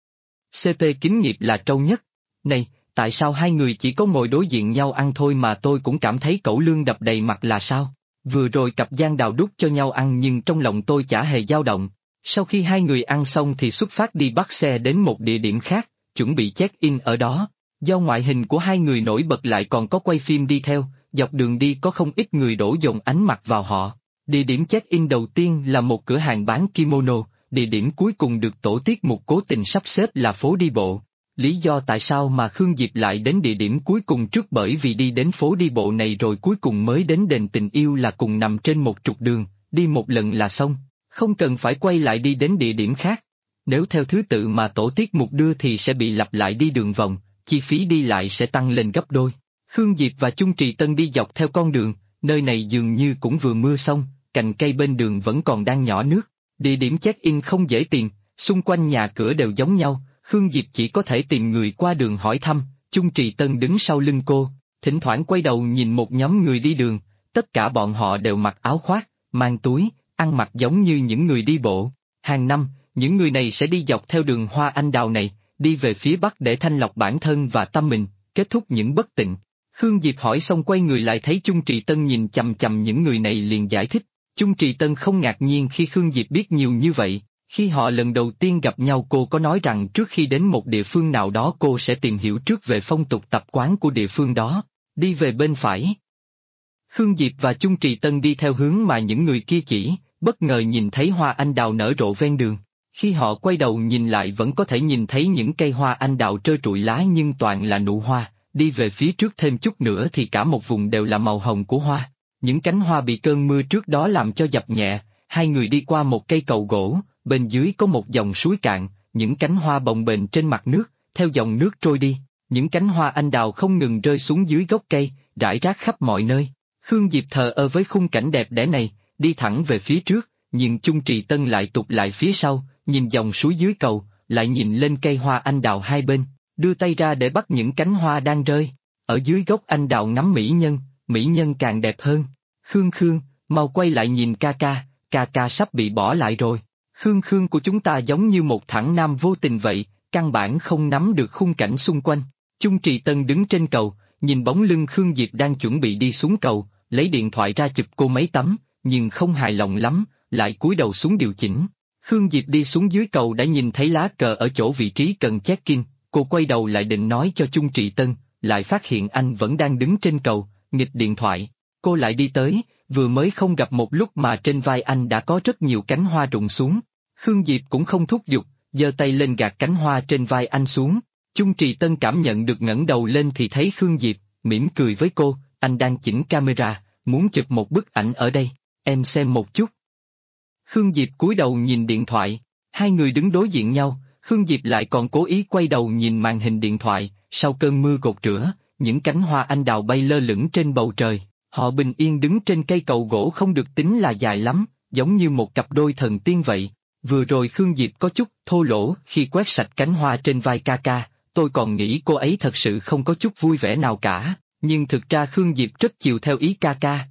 CP kính nghiệp là trâu nhất. Này, tại sao hai người chỉ có ngồi đối diện nhau ăn thôi mà tôi cũng cảm thấy cẩu lương đập đầy mặt là sao? Vừa rồi cặp Giang Đào đút cho nhau ăn nhưng trong lòng tôi chả hề dao động. Sau khi hai người ăn xong thì xuất phát đi bắt xe đến một địa điểm khác, chuẩn bị check-in ở đó. Do ngoại hình của hai người nổi bật lại còn có quay phim đi theo, dọc đường đi có không ít người đổ dồn ánh mặt vào họ. Địa điểm check-in đầu tiên là một cửa hàng bán kimono, địa điểm cuối cùng được tổ tiết mục cố tình sắp xếp là phố đi bộ. Lý do tại sao mà Khương Diệp lại đến địa điểm cuối cùng trước bởi vì đi đến phố đi bộ này rồi cuối cùng mới đến đền tình yêu là cùng nằm trên một trục đường, đi một lần là xong, không cần phải quay lại đi đến địa điểm khác. Nếu theo thứ tự mà tổ tiết mục đưa thì sẽ bị lặp lại đi đường vòng, chi phí đi lại sẽ tăng lên gấp đôi. Khương Diệp và Chung Trì Tân đi dọc theo con đường, nơi này dường như cũng vừa mưa xong, cành cây bên đường vẫn còn đang nhỏ nước. Địa điểm check-in không dễ tìm, xung quanh nhà cửa đều giống nhau, Khương Diệp chỉ có thể tìm người qua đường hỏi thăm, Chung Trì Tân đứng sau lưng cô, thỉnh thoảng quay đầu nhìn một nhóm người đi đường, tất cả bọn họ đều mặc áo khoác, mang túi, ăn mặc giống như những người đi bộ. Hàng năm, những người này sẽ đi dọc theo đường hoa anh đào này, đi về phía bắc để thanh lọc bản thân và tâm mình, kết thúc những bất tịnh. Khương Diệp hỏi xong quay người lại thấy Chung Trì Tân nhìn chằm chằm những người này liền giải thích. Chung Trì Tân không ngạc nhiên khi Khương Diệp biết nhiều như vậy, khi họ lần đầu tiên gặp nhau cô có nói rằng trước khi đến một địa phương nào đó cô sẽ tìm hiểu trước về phong tục tập quán của địa phương đó, đi về bên phải. Khương Diệp và Chung Trì Tân đi theo hướng mà những người kia chỉ, bất ngờ nhìn thấy hoa anh đào nở rộ ven đường. Khi họ quay đầu nhìn lại vẫn có thể nhìn thấy những cây hoa anh đào trơ trụi lá nhưng toàn là nụ hoa, đi về phía trước thêm chút nữa thì cả một vùng đều là màu hồng của hoa. Những cánh hoa bị cơn mưa trước đó làm cho dập nhẹ, hai người đi qua một cây cầu gỗ, bên dưới có một dòng suối cạn, những cánh hoa bồng bềnh trên mặt nước, theo dòng nước trôi đi, những cánh hoa anh đào không ngừng rơi xuống dưới gốc cây, rải rác khắp mọi nơi. Khương Diệp thờ ơ với khung cảnh đẹp đẽ này, đi thẳng về phía trước, nhưng Chung Trì Tân lại tụt lại phía sau, nhìn dòng suối dưới cầu, lại nhìn lên cây hoa anh đào hai bên, đưa tay ra để bắt những cánh hoa đang rơi. Ở dưới gốc anh đào ngắm mỹ nhân càng đẹp hơn. Khương Khương, mau quay lại nhìn ca ca sắp bị bỏ lại rồi. Khương Khương của chúng ta giống như một thẳng nam vô tình vậy, căn bản không nắm được khung cảnh xung quanh. Chung Trì Tân đứng trên cầu, nhìn bóng lưng Khương Diệp đang chuẩn bị đi xuống cầu, lấy điện thoại ra chụp cô mấy tấm, nhưng không hài lòng lắm, lại cúi đầu xuống điều chỉnh. Khương Diệp đi xuống dưới cầu đã nhìn thấy lá cờ ở chỗ vị trí cần check-in, cô quay đầu lại định nói cho Chung Trì Tân, lại phát hiện anh vẫn đang đứng trên cầu, nghịch điện thoại. Cô lại đi tới, vừa mới không gặp một lúc mà trên vai anh đã có rất nhiều cánh hoa rụng xuống. Khương Diệp cũng không thúc giục, giơ tay lên gạt cánh hoa trên vai anh xuống. Chung Trì Tân cảm nhận được ngẩng đầu lên thì thấy Khương Diệp, mỉm cười với cô, anh đang chỉnh camera, muốn chụp một bức ảnh ở đây, em xem một chút. Khương Diệp cúi đầu nhìn điện thoại, hai người đứng đối diện nhau, Khương Diệp lại còn cố ý quay đầu nhìn màn hình điện thoại, sau cơn mưa gột rửa, những cánh hoa anh đào bay lơ lửng trên bầu trời, họ bình yên đứng trên cây cầu gỗ không được tính là dài lắm, giống như một cặp đôi thần tiên vậy. Vừa rồi Khương Diệp có chút thô lỗ khi quét sạch cánh hoa trên vai ca, tôi còn nghĩ cô ấy thật sự không có chút vui vẻ nào cả, nhưng thực ra Khương Diệp rất chiều theo ý ca.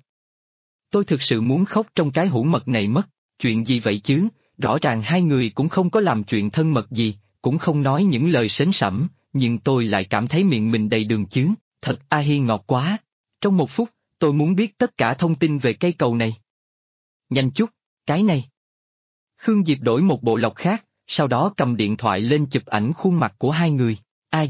Tôi thực sự muốn khóc trong cái hũ mật này mất, chuyện gì vậy chứ, rõ ràng hai người cũng không có làm chuyện thân mật gì, cũng không nói những lời sến sẩm, nhưng tôi lại cảm thấy miệng mình đầy đường chứ, thật a hi ngọt quá. Trong một phút, tôi muốn biết tất cả thông tin về cây cầu này. Nhanh chút, cái này. Khương Diệp đổi một bộ lọc khác, sau đó cầm điện thoại lên chụp ảnh khuôn mặt của hai người. A Diệp,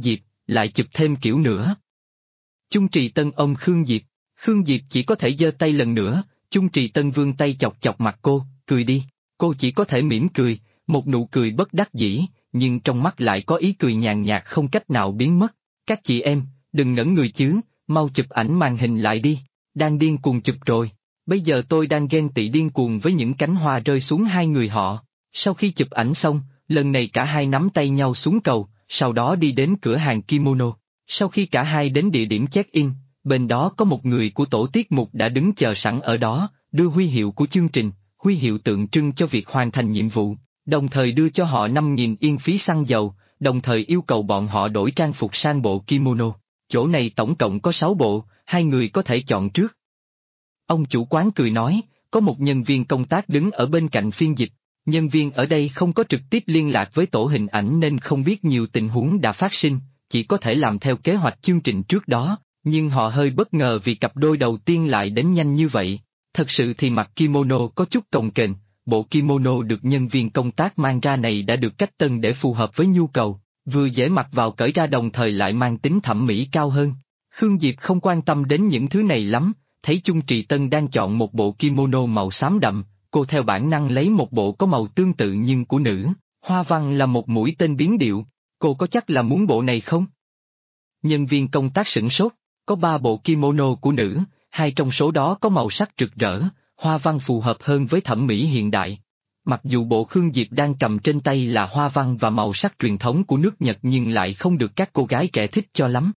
lại chụp thêm kiểu nữa. Chung Trì Tân ôm Khương Diệp chỉ có thể giơ tay lần nữa, Chung Trì Tân vươn tay chọc chọc mặt cô, cười đi, cô chỉ có thể mỉm cười, một nụ cười bất đắc dĩ, nhưng trong mắt lại có ý cười nhàn nhạt không cách nào biến mất. Các chị em, đừng ngẩn người chứ, mau chụp ảnh màn hình lại đi, đang điên cuồng chụp rồi. Bây giờ tôi đang ghen tị điên cuồng với những cánh hoa rơi xuống hai người họ. Sau khi chụp ảnh xong, lần này cả hai nắm tay nhau xuống cầu, sau đó đi đến cửa hàng kimono. Sau khi cả hai đến địa điểm check-in, bên đó có một người của tổ tiết mục đã đứng chờ sẵn ở đó, đưa huy hiệu của chương trình, huy hiệu tượng trưng cho việc hoàn thành nhiệm vụ, đồng thời đưa cho họ 5.000 yên phí xăng dầu, đồng thời yêu cầu bọn họ đổi trang phục sang bộ kimono. Chỗ này tổng cộng có 6 bộ, hai người có thể chọn trước. Ông chủ quán cười nói, có một nhân viên công tác đứng ở bên cạnh phiên dịch. Nhân viên ở đây không có trực tiếp liên lạc với tổ hình ảnh nên không biết nhiều tình huống đã phát sinh, chỉ có thể làm theo kế hoạch chương trình trước đó, nhưng họ hơi bất ngờ vì cặp đôi đầu tiên lại đến nhanh như vậy. Thật sự thì mặc kimono có chút cồng kềnh, bộ kimono được nhân viên công tác mang ra này đã được cách tân để phù hợp với nhu cầu, vừa dễ mặc vào cởi ra đồng thời lại mang tính thẩm mỹ cao hơn. Khương Diệp không quan tâm đến những thứ này lắm, thấy Chung Trì Tân đang chọn một bộ kimono màu xám đậm, cô theo bản năng lấy một bộ có màu tương tự nhưng của nữ, hoa văn là một mũi tên biến điệu, cô có chắc là muốn bộ này không? Nhân viên công tác sửng sốt, có 3 bộ kimono của nữ, 2 trong số đó có màu sắc rực rỡ, hoa văn phù hợp hơn với thẩm mỹ hiện đại. Mặc dù bộ Khương Diệp đang cầm trên tay là hoa văn và màu sắc truyền thống của nước Nhật nhưng lại không được các cô gái trẻ thích cho lắm.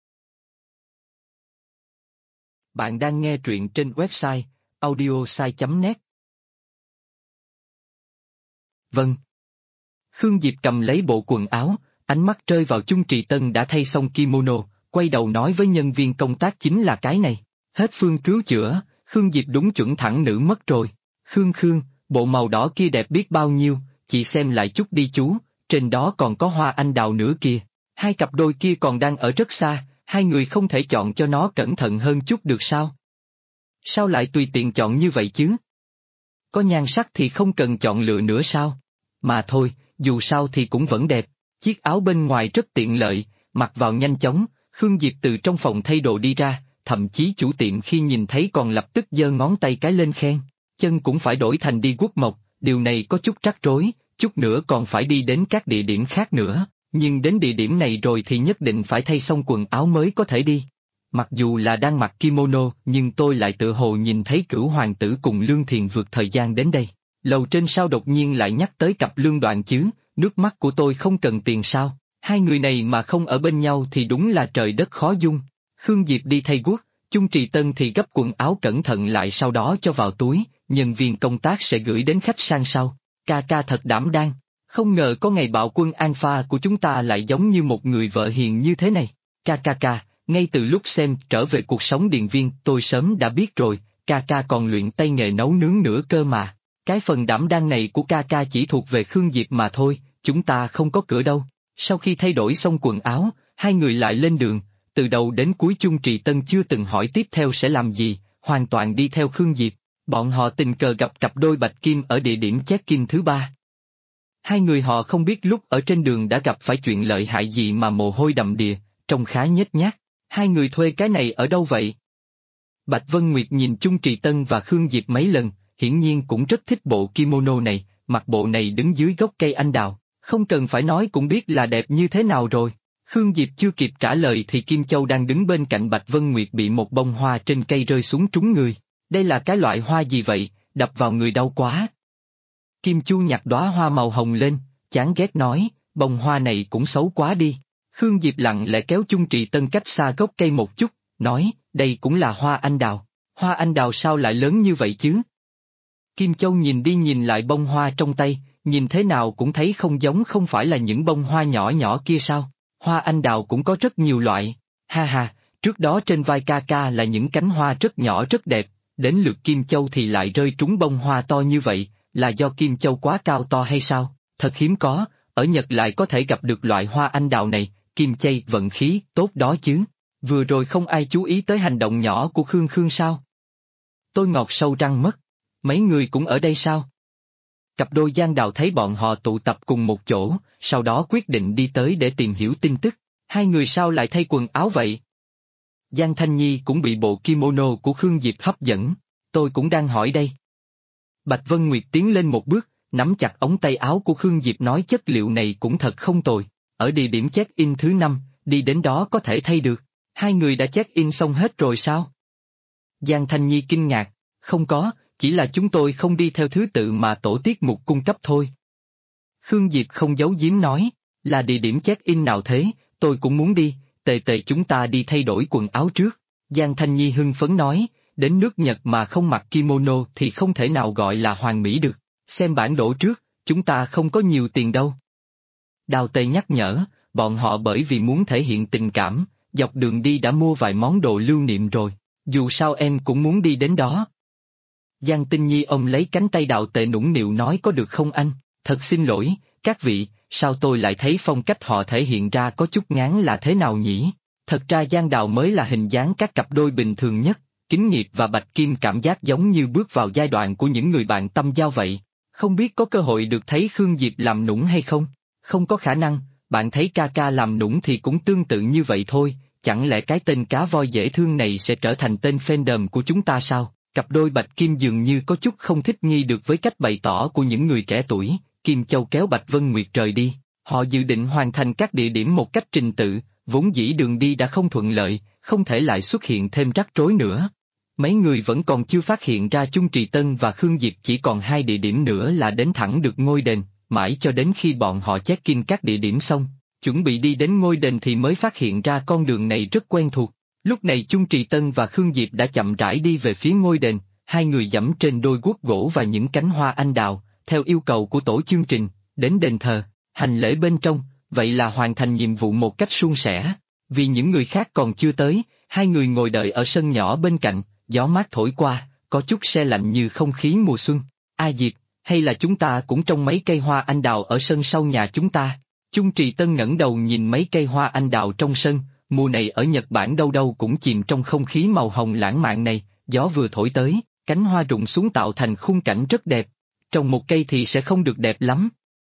Bạn đang nghe truyện trên website audiosai.net. Vâng. Khương Diệp cầm lấy bộ quần áo, ánh mắt rơi vào Chung Trì Tân đã thay xong kimono, quay đầu nói với nhân viên công tác chính là cái này. Hết phương cứu chữa, Khương Diệp đúng chuẩn thẳng nữ mất rồi. Khương, bộ màu đỏ kia đẹp biết bao nhiêu, chị xem lại chút đi chú, trên đó còn có hoa anh đào nữa kìa. Hai cặp đôi kia còn đang ở rất xa, hai người không thể chọn cho nó cẩn thận hơn chút được sao? Sao lại tùy tiện chọn như vậy chứ? Có nhan sắc thì không cần chọn lựa nữa sao? Mà thôi, dù sao thì cũng vẫn đẹp, chiếc áo bên ngoài rất tiện lợi, mặc vào nhanh chóng, Khương Diệp từ trong phòng thay đồ đi ra, thậm chí chủ tiệm khi nhìn thấy còn lập tức giơ ngón tay cái lên khen, chân cũng phải đổi thành đi Quốc Mộc, điều này có chút rắc rối, chút nữa còn phải đi đến các địa điểm khác nữa, nhưng đến địa điểm này rồi thì nhất định phải thay xong quần áo mới có thể đi. Mặc dù là đang mặc kimono nhưng tôi lại tự hồ nhìn thấy Cửu hoàng tử cùng Lương Thiền vượt thời gian đến đây. Lầu trên sao đột nhiên lại nhắc tới cặp Lương Đoạn chứ, nước mắt của tôi không cần tiền sao, hai người này mà không ở bên nhau thì đúng là trời đất khó dung. Khương Diệp đi thay guốc, Chung Trì Tân thì gấp quần áo cẩn thận lại sau đó cho vào túi, nhân viên công tác sẽ gửi đến khách sang sau. Ca thật đảm đang, không ngờ có ngày bạo quân Alpha của chúng ta lại giống như một người vợ hiền như thế này. Ca, ngay từ lúc xem trở về cuộc sống điện viên tôi sớm đã biết rồi, ca còn luyện tay nghề nấu nướng nữa cơ mà. Cái phần đảm đang này của ca chỉ thuộc về Khương Diệp mà thôi, chúng ta không có cửa đâu. Sau khi thay đổi xong quần áo, hai người lại lên đường, từ đầu đến cuối Chung Trì Tân chưa từng hỏi tiếp theo sẽ làm gì, hoàn toàn đi theo Khương Diệp. Bọn họ tình cờ gặp cặp đôi bạch kim ở địa điểm check-in thứ 3. Hai người họ không biết lúc ở trên đường đã gặp phải chuyện lợi hại gì mà mồ hôi đầm đìa, trông khá nhếch nhác. Hai người thuê cái này ở đâu vậy? Bạch Vân Nguyệt nhìn Chung Trì Tân và Khương Diệp mấy lần, hiển nhiên cũng rất thích bộ kimono này, mặc bộ này đứng dưới gốc cây anh đào, không cần phải nói cũng biết là đẹp như thế nào rồi. Khương Diệp chưa kịp trả lời thì Kim Châu đang đứng bên cạnh Bạch Vân Nguyệt bị một bông hoa trên cây rơi xuống trúng người. Đây là cái loại hoa gì vậy, đập vào người đau quá. Kim Chu nhặt đóa hoa màu hồng lên, chán ghét nói, bông hoa này cũng xấu quá đi. Khương Diệp lặng lẽ kéo Chung Trì Tân cách xa gốc cây một chút, nói, đây cũng là hoa anh đào. Hoa anh đào sao lại lớn như vậy chứ? Kim Châu nhìn đi nhìn lại bông hoa trong tay, nhìn thế nào cũng thấy không giống, không phải là những bông hoa nhỏ nhỏ kia sao? Hoa anh đào cũng có rất nhiều loại. Ha, trước đó trên vai ca là những cánh hoa rất nhỏ rất đẹp, đến lượt Kim Châu thì lại rơi trúng bông hoa to như vậy, là do Kim Châu quá cao to hay sao? Thật hiếm có, ở Nhật lại có thể gặp được loại hoa anh đào này, Kim Chay vận khí tốt đó chứ. Vừa rồi không ai chú ý tới hành động nhỏ của Khương sao? Tôi ngọt sâu răng mất. Mấy người cũng ở đây sao? Cặp đôi Giang Đào thấy bọn họ tụ tập cùng một chỗ, sau đó quyết định đi tới để tìm hiểu tin tức. Hai người sao lại thay quần áo vậy? Giang Thanh Nhi cũng bị bộ kimono của Khương Diệp hấp dẫn, tôi cũng đang hỏi đây. Bạch Vân Nguyệt tiến lên một bước, nắm chặt ống tay áo của Khương Diệp nói chất liệu này cũng thật không tồi, ở địa điểm check-in thứ 5, đi đến đó có thể thay được. Hai người đã check-in xong hết rồi sao? Giang Thanh Nhi kinh ngạc, không có, chỉ là chúng tôi không đi theo thứ tự mà tổ tiết mục cung cấp thôi. Khương Diệp không giấu giếm nói, là địa điểm check-in nào thế, tôi cũng muốn đi, tề chúng ta đi thay đổi quần áo trước. Giang Thanh Nhi hưng phấn nói, đến nước Nhật mà không mặc kimono thì không thể nào gọi là hoàn mỹ được, xem bản đồ trước, chúng ta không có nhiều tiền đâu. Đào Tề nhắc nhở, bọn họ bởi vì muốn thể hiện tình cảm, dọc đường đi đã mua vài món đồ lưu niệm rồi, dù sao em cũng muốn đi đến đó. Giang Tinh Nhi ôm lấy cánh tay Đào Tề nũng nịu nói có được không anh, thật xin lỗi, các vị, sao tôi lại thấy phong cách họ thể hiện ra có chút ngán là thế nào nhỉ? Thật ra Giang Đào mới là hình dáng các cặp đôi bình thường nhất, Kính Nghiệp và Bạch Kim cảm giác giống như bước vào giai đoạn của những người bạn tâm giao vậy. Không biết có cơ hội được thấy Khương Diệp làm nũng hay không? Không có khả năng, bạn thấy ca ca làm nũng thì cũng tương tự như vậy thôi, chẳng lẽ cái tên cá voi dễ thương này sẽ trở thành tên fandom của chúng ta sao? Cặp đôi Bạch Kim dường như có chút không thích nghi được với cách bày tỏ của những người trẻ tuổi, Kim Châu kéo Bạch Vân Nguyệt rời đi, họ dự định hoàn thành các địa điểm một cách trình tự, vốn dĩ đường đi đã không thuận lợi, không thể lại xuất hiện thêm rắc rối nữa. Mấy người vẫn còn chưa phát hiện ra Chung Trì Tân và Khương Diệp chỉ còn 2 địa điểm nữa là đến thẳng được ngôi đền, mãi cho đến khi bọn họ check-in các địa điểm xong, chuẩn bị đi đến ngôi đền thì mới phát hiện ra con đường này rất quen thuộc. Lúc này Chung Trì Tân và Khương Diệp đã chậm rãi đi về phía ngôi đền, hai người giẫm trên đôi guốc gỗ và những cánh hoa anh đào, theo yêu cầu của tổ chương trình, đến đền thờ, hành lễ bên trong, vậy là hoàn thành nhiệm vụ một cách suôn sẻ. Vì những người khác còn chưa tới, hai người ngồi đợi ở sân nhỏ bên cạnh, gió mát thổi qua, có chút se lạnh như không khí mùa xuân. A Diệp, hay là chúng ta cũng trồng mấy cây hoa anh đào ở sân sau nhà chúng ta? Chung Trì Tân ngẩng đầu nhìn mấy cây hoa anh đào trong sân, mùa này ở Nhật Bản đâu đâu cũng chìm trong không khí màu hồng lãng mạn này, gió vừa thổi tới, cánh hoa rụng xuống tạo thành khung cảnh rất đẹp. Trồng một cây thì sẽ không được đẹp lắm.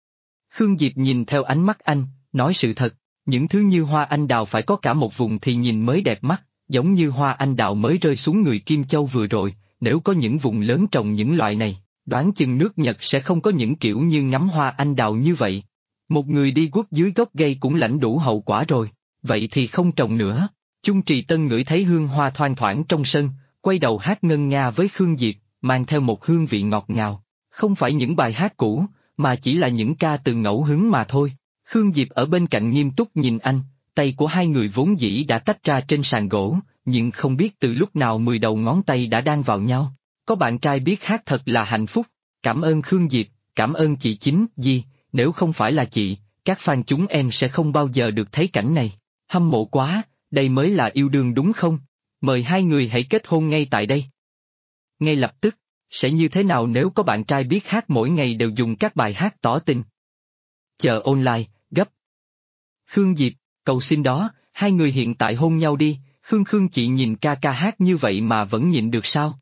Khương Diệp nhìn theo ánh mắt anh, nói sự thật, những thứ như hoa anh đào phải có cả một vùng thì nhìn mới đẹp mắt, giống như hoa anh đào mới rơi xuống người Kim Châu vừa rồi, nếu có những vùng lớn trồng những loại này, đoán chừng nước Nhật sẽ không có những kiểu như ngắm hoa anh đào như vậy. Một người đi quất dưới gốc cây cũng lãnh đủ hậu quả rồi, vậy thì không trồng nữa. Chung Trì Tân ngửi thấy hương hoa thoang thoảng trong sân, quay đầu hát ngân nga với Khương Diệp, mang theo một hương vị ngọt ngào. Không phải những bài hát cũ, mà chỉ là những ca từ ngẫu hứng mà thôi. Khương Diệp ở bên cạnh nghiêm túc nhìn anh, tay của hai người vốn dĩ đã tách ra trên sàn gỗ, nhưng không biết từ lúc nào 10 đầu ngón tay đã đan vào nhau. Có bạn trai biết hát thật là hạnh phúc. Cảm ơn Khương Diệp, cảm ơn chị Chính, Di, nếu không phải là chị, các fan chúng em sẽ không bao giờ được thấy cảnh này. Hâm mộ quá, đây mới là yêu đương đúng không? Mời hai người hãy kết hôn ngay tại đây. Ngay lập tức. Sẽ như thế nào nếu có bạn trai biết hát mỗi ngày đều dùng các bài hát tỏ tình? Chờ online, gấp. Khương Diệp, cầu xin đó, hai người hiện tại hôn nhau đi, Khương chị nhìn ca ca hát như vậy mà vẫn nhịn được sao?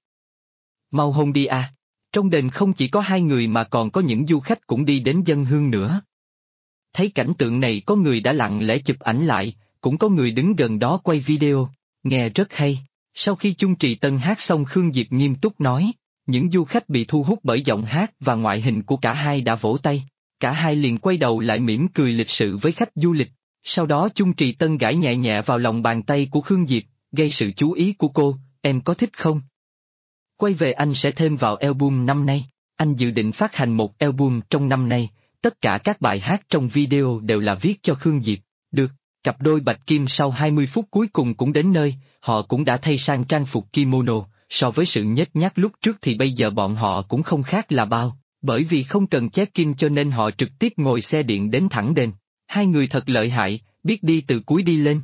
Mau hôn đi à, trong đền không chỉ có hai người mà còn có những du khách cũng đi đến dâng hương nữa. Thấy cảnh tượng này có người đã lặng lẽ chụp ảnh lại, cũng có người đứng gần đó quay video, nghe rất hay. Sau khi Chung Trì Tân hát xong Khương Diệp nghiêm túc nói. Những du khách bị thu hút bởi giọng hát và ngoại hình của cả hai đã vỗ tay, cả hai liền quay đầu lại mỉm cười lịch sự với khách du lịch, sau đó Chung Trì Tân gãi nhẹ nhẹ vào lòng bàn tay của Khương Diệp, gây sự chú ý của cô, em có thích không? Quay về anh sẽ thêm vào album năm nay, anh dự định phát hành một album trong năm nay, tất cả các bài hát trong video đều là viết cho Khương Diệp, được, cặp đôi Bạch Kim sau 20 phút cuối cùng cũng đến nơi, họ cũng đã thay sang trang phục kimono. So với sự nhếch nhác lúc trước thì bây giờ bọn họ cũng không khác là bao, bởi vì không cần check-in cho nên họ trực tiếp ngồi xe điện đến thẳng đền. Hai người thật lợi hại, biết đi từ cuối đi lên.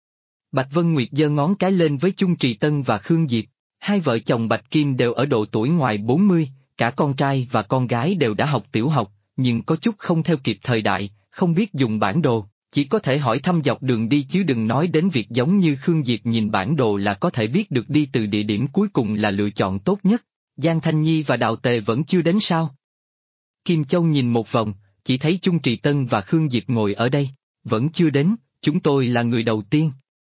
Bạch Vân Nguyệt giơ ngón cái lên với Chung Trì Tân và Khương Diệp, hai vợ chồng Bạch Kim đều ở độ tuổi ngoài 40, cả con trai và con gái đều đã học tiểu học, nhưng có chút không theo kịp thời đại, không biết dùng bản đồ. Chỉ có thể hỏi thăm dọc đường đi chứ đừng nói đến việc giống như Khương Diệp nhìn bản đồ là có thể biết được đi từ địa điểm cuối cùng là lựa chọn tốt nhất. Giang Thanh Nhi và Đào Tề vẫn chưa đến sao? Kim Châu nhìn một vòng, chỉ thấy Chung Trì Tân và Khương Diệp ngồi ở đây, vẫn chưa đến, chúng tôi là người đầu tiên.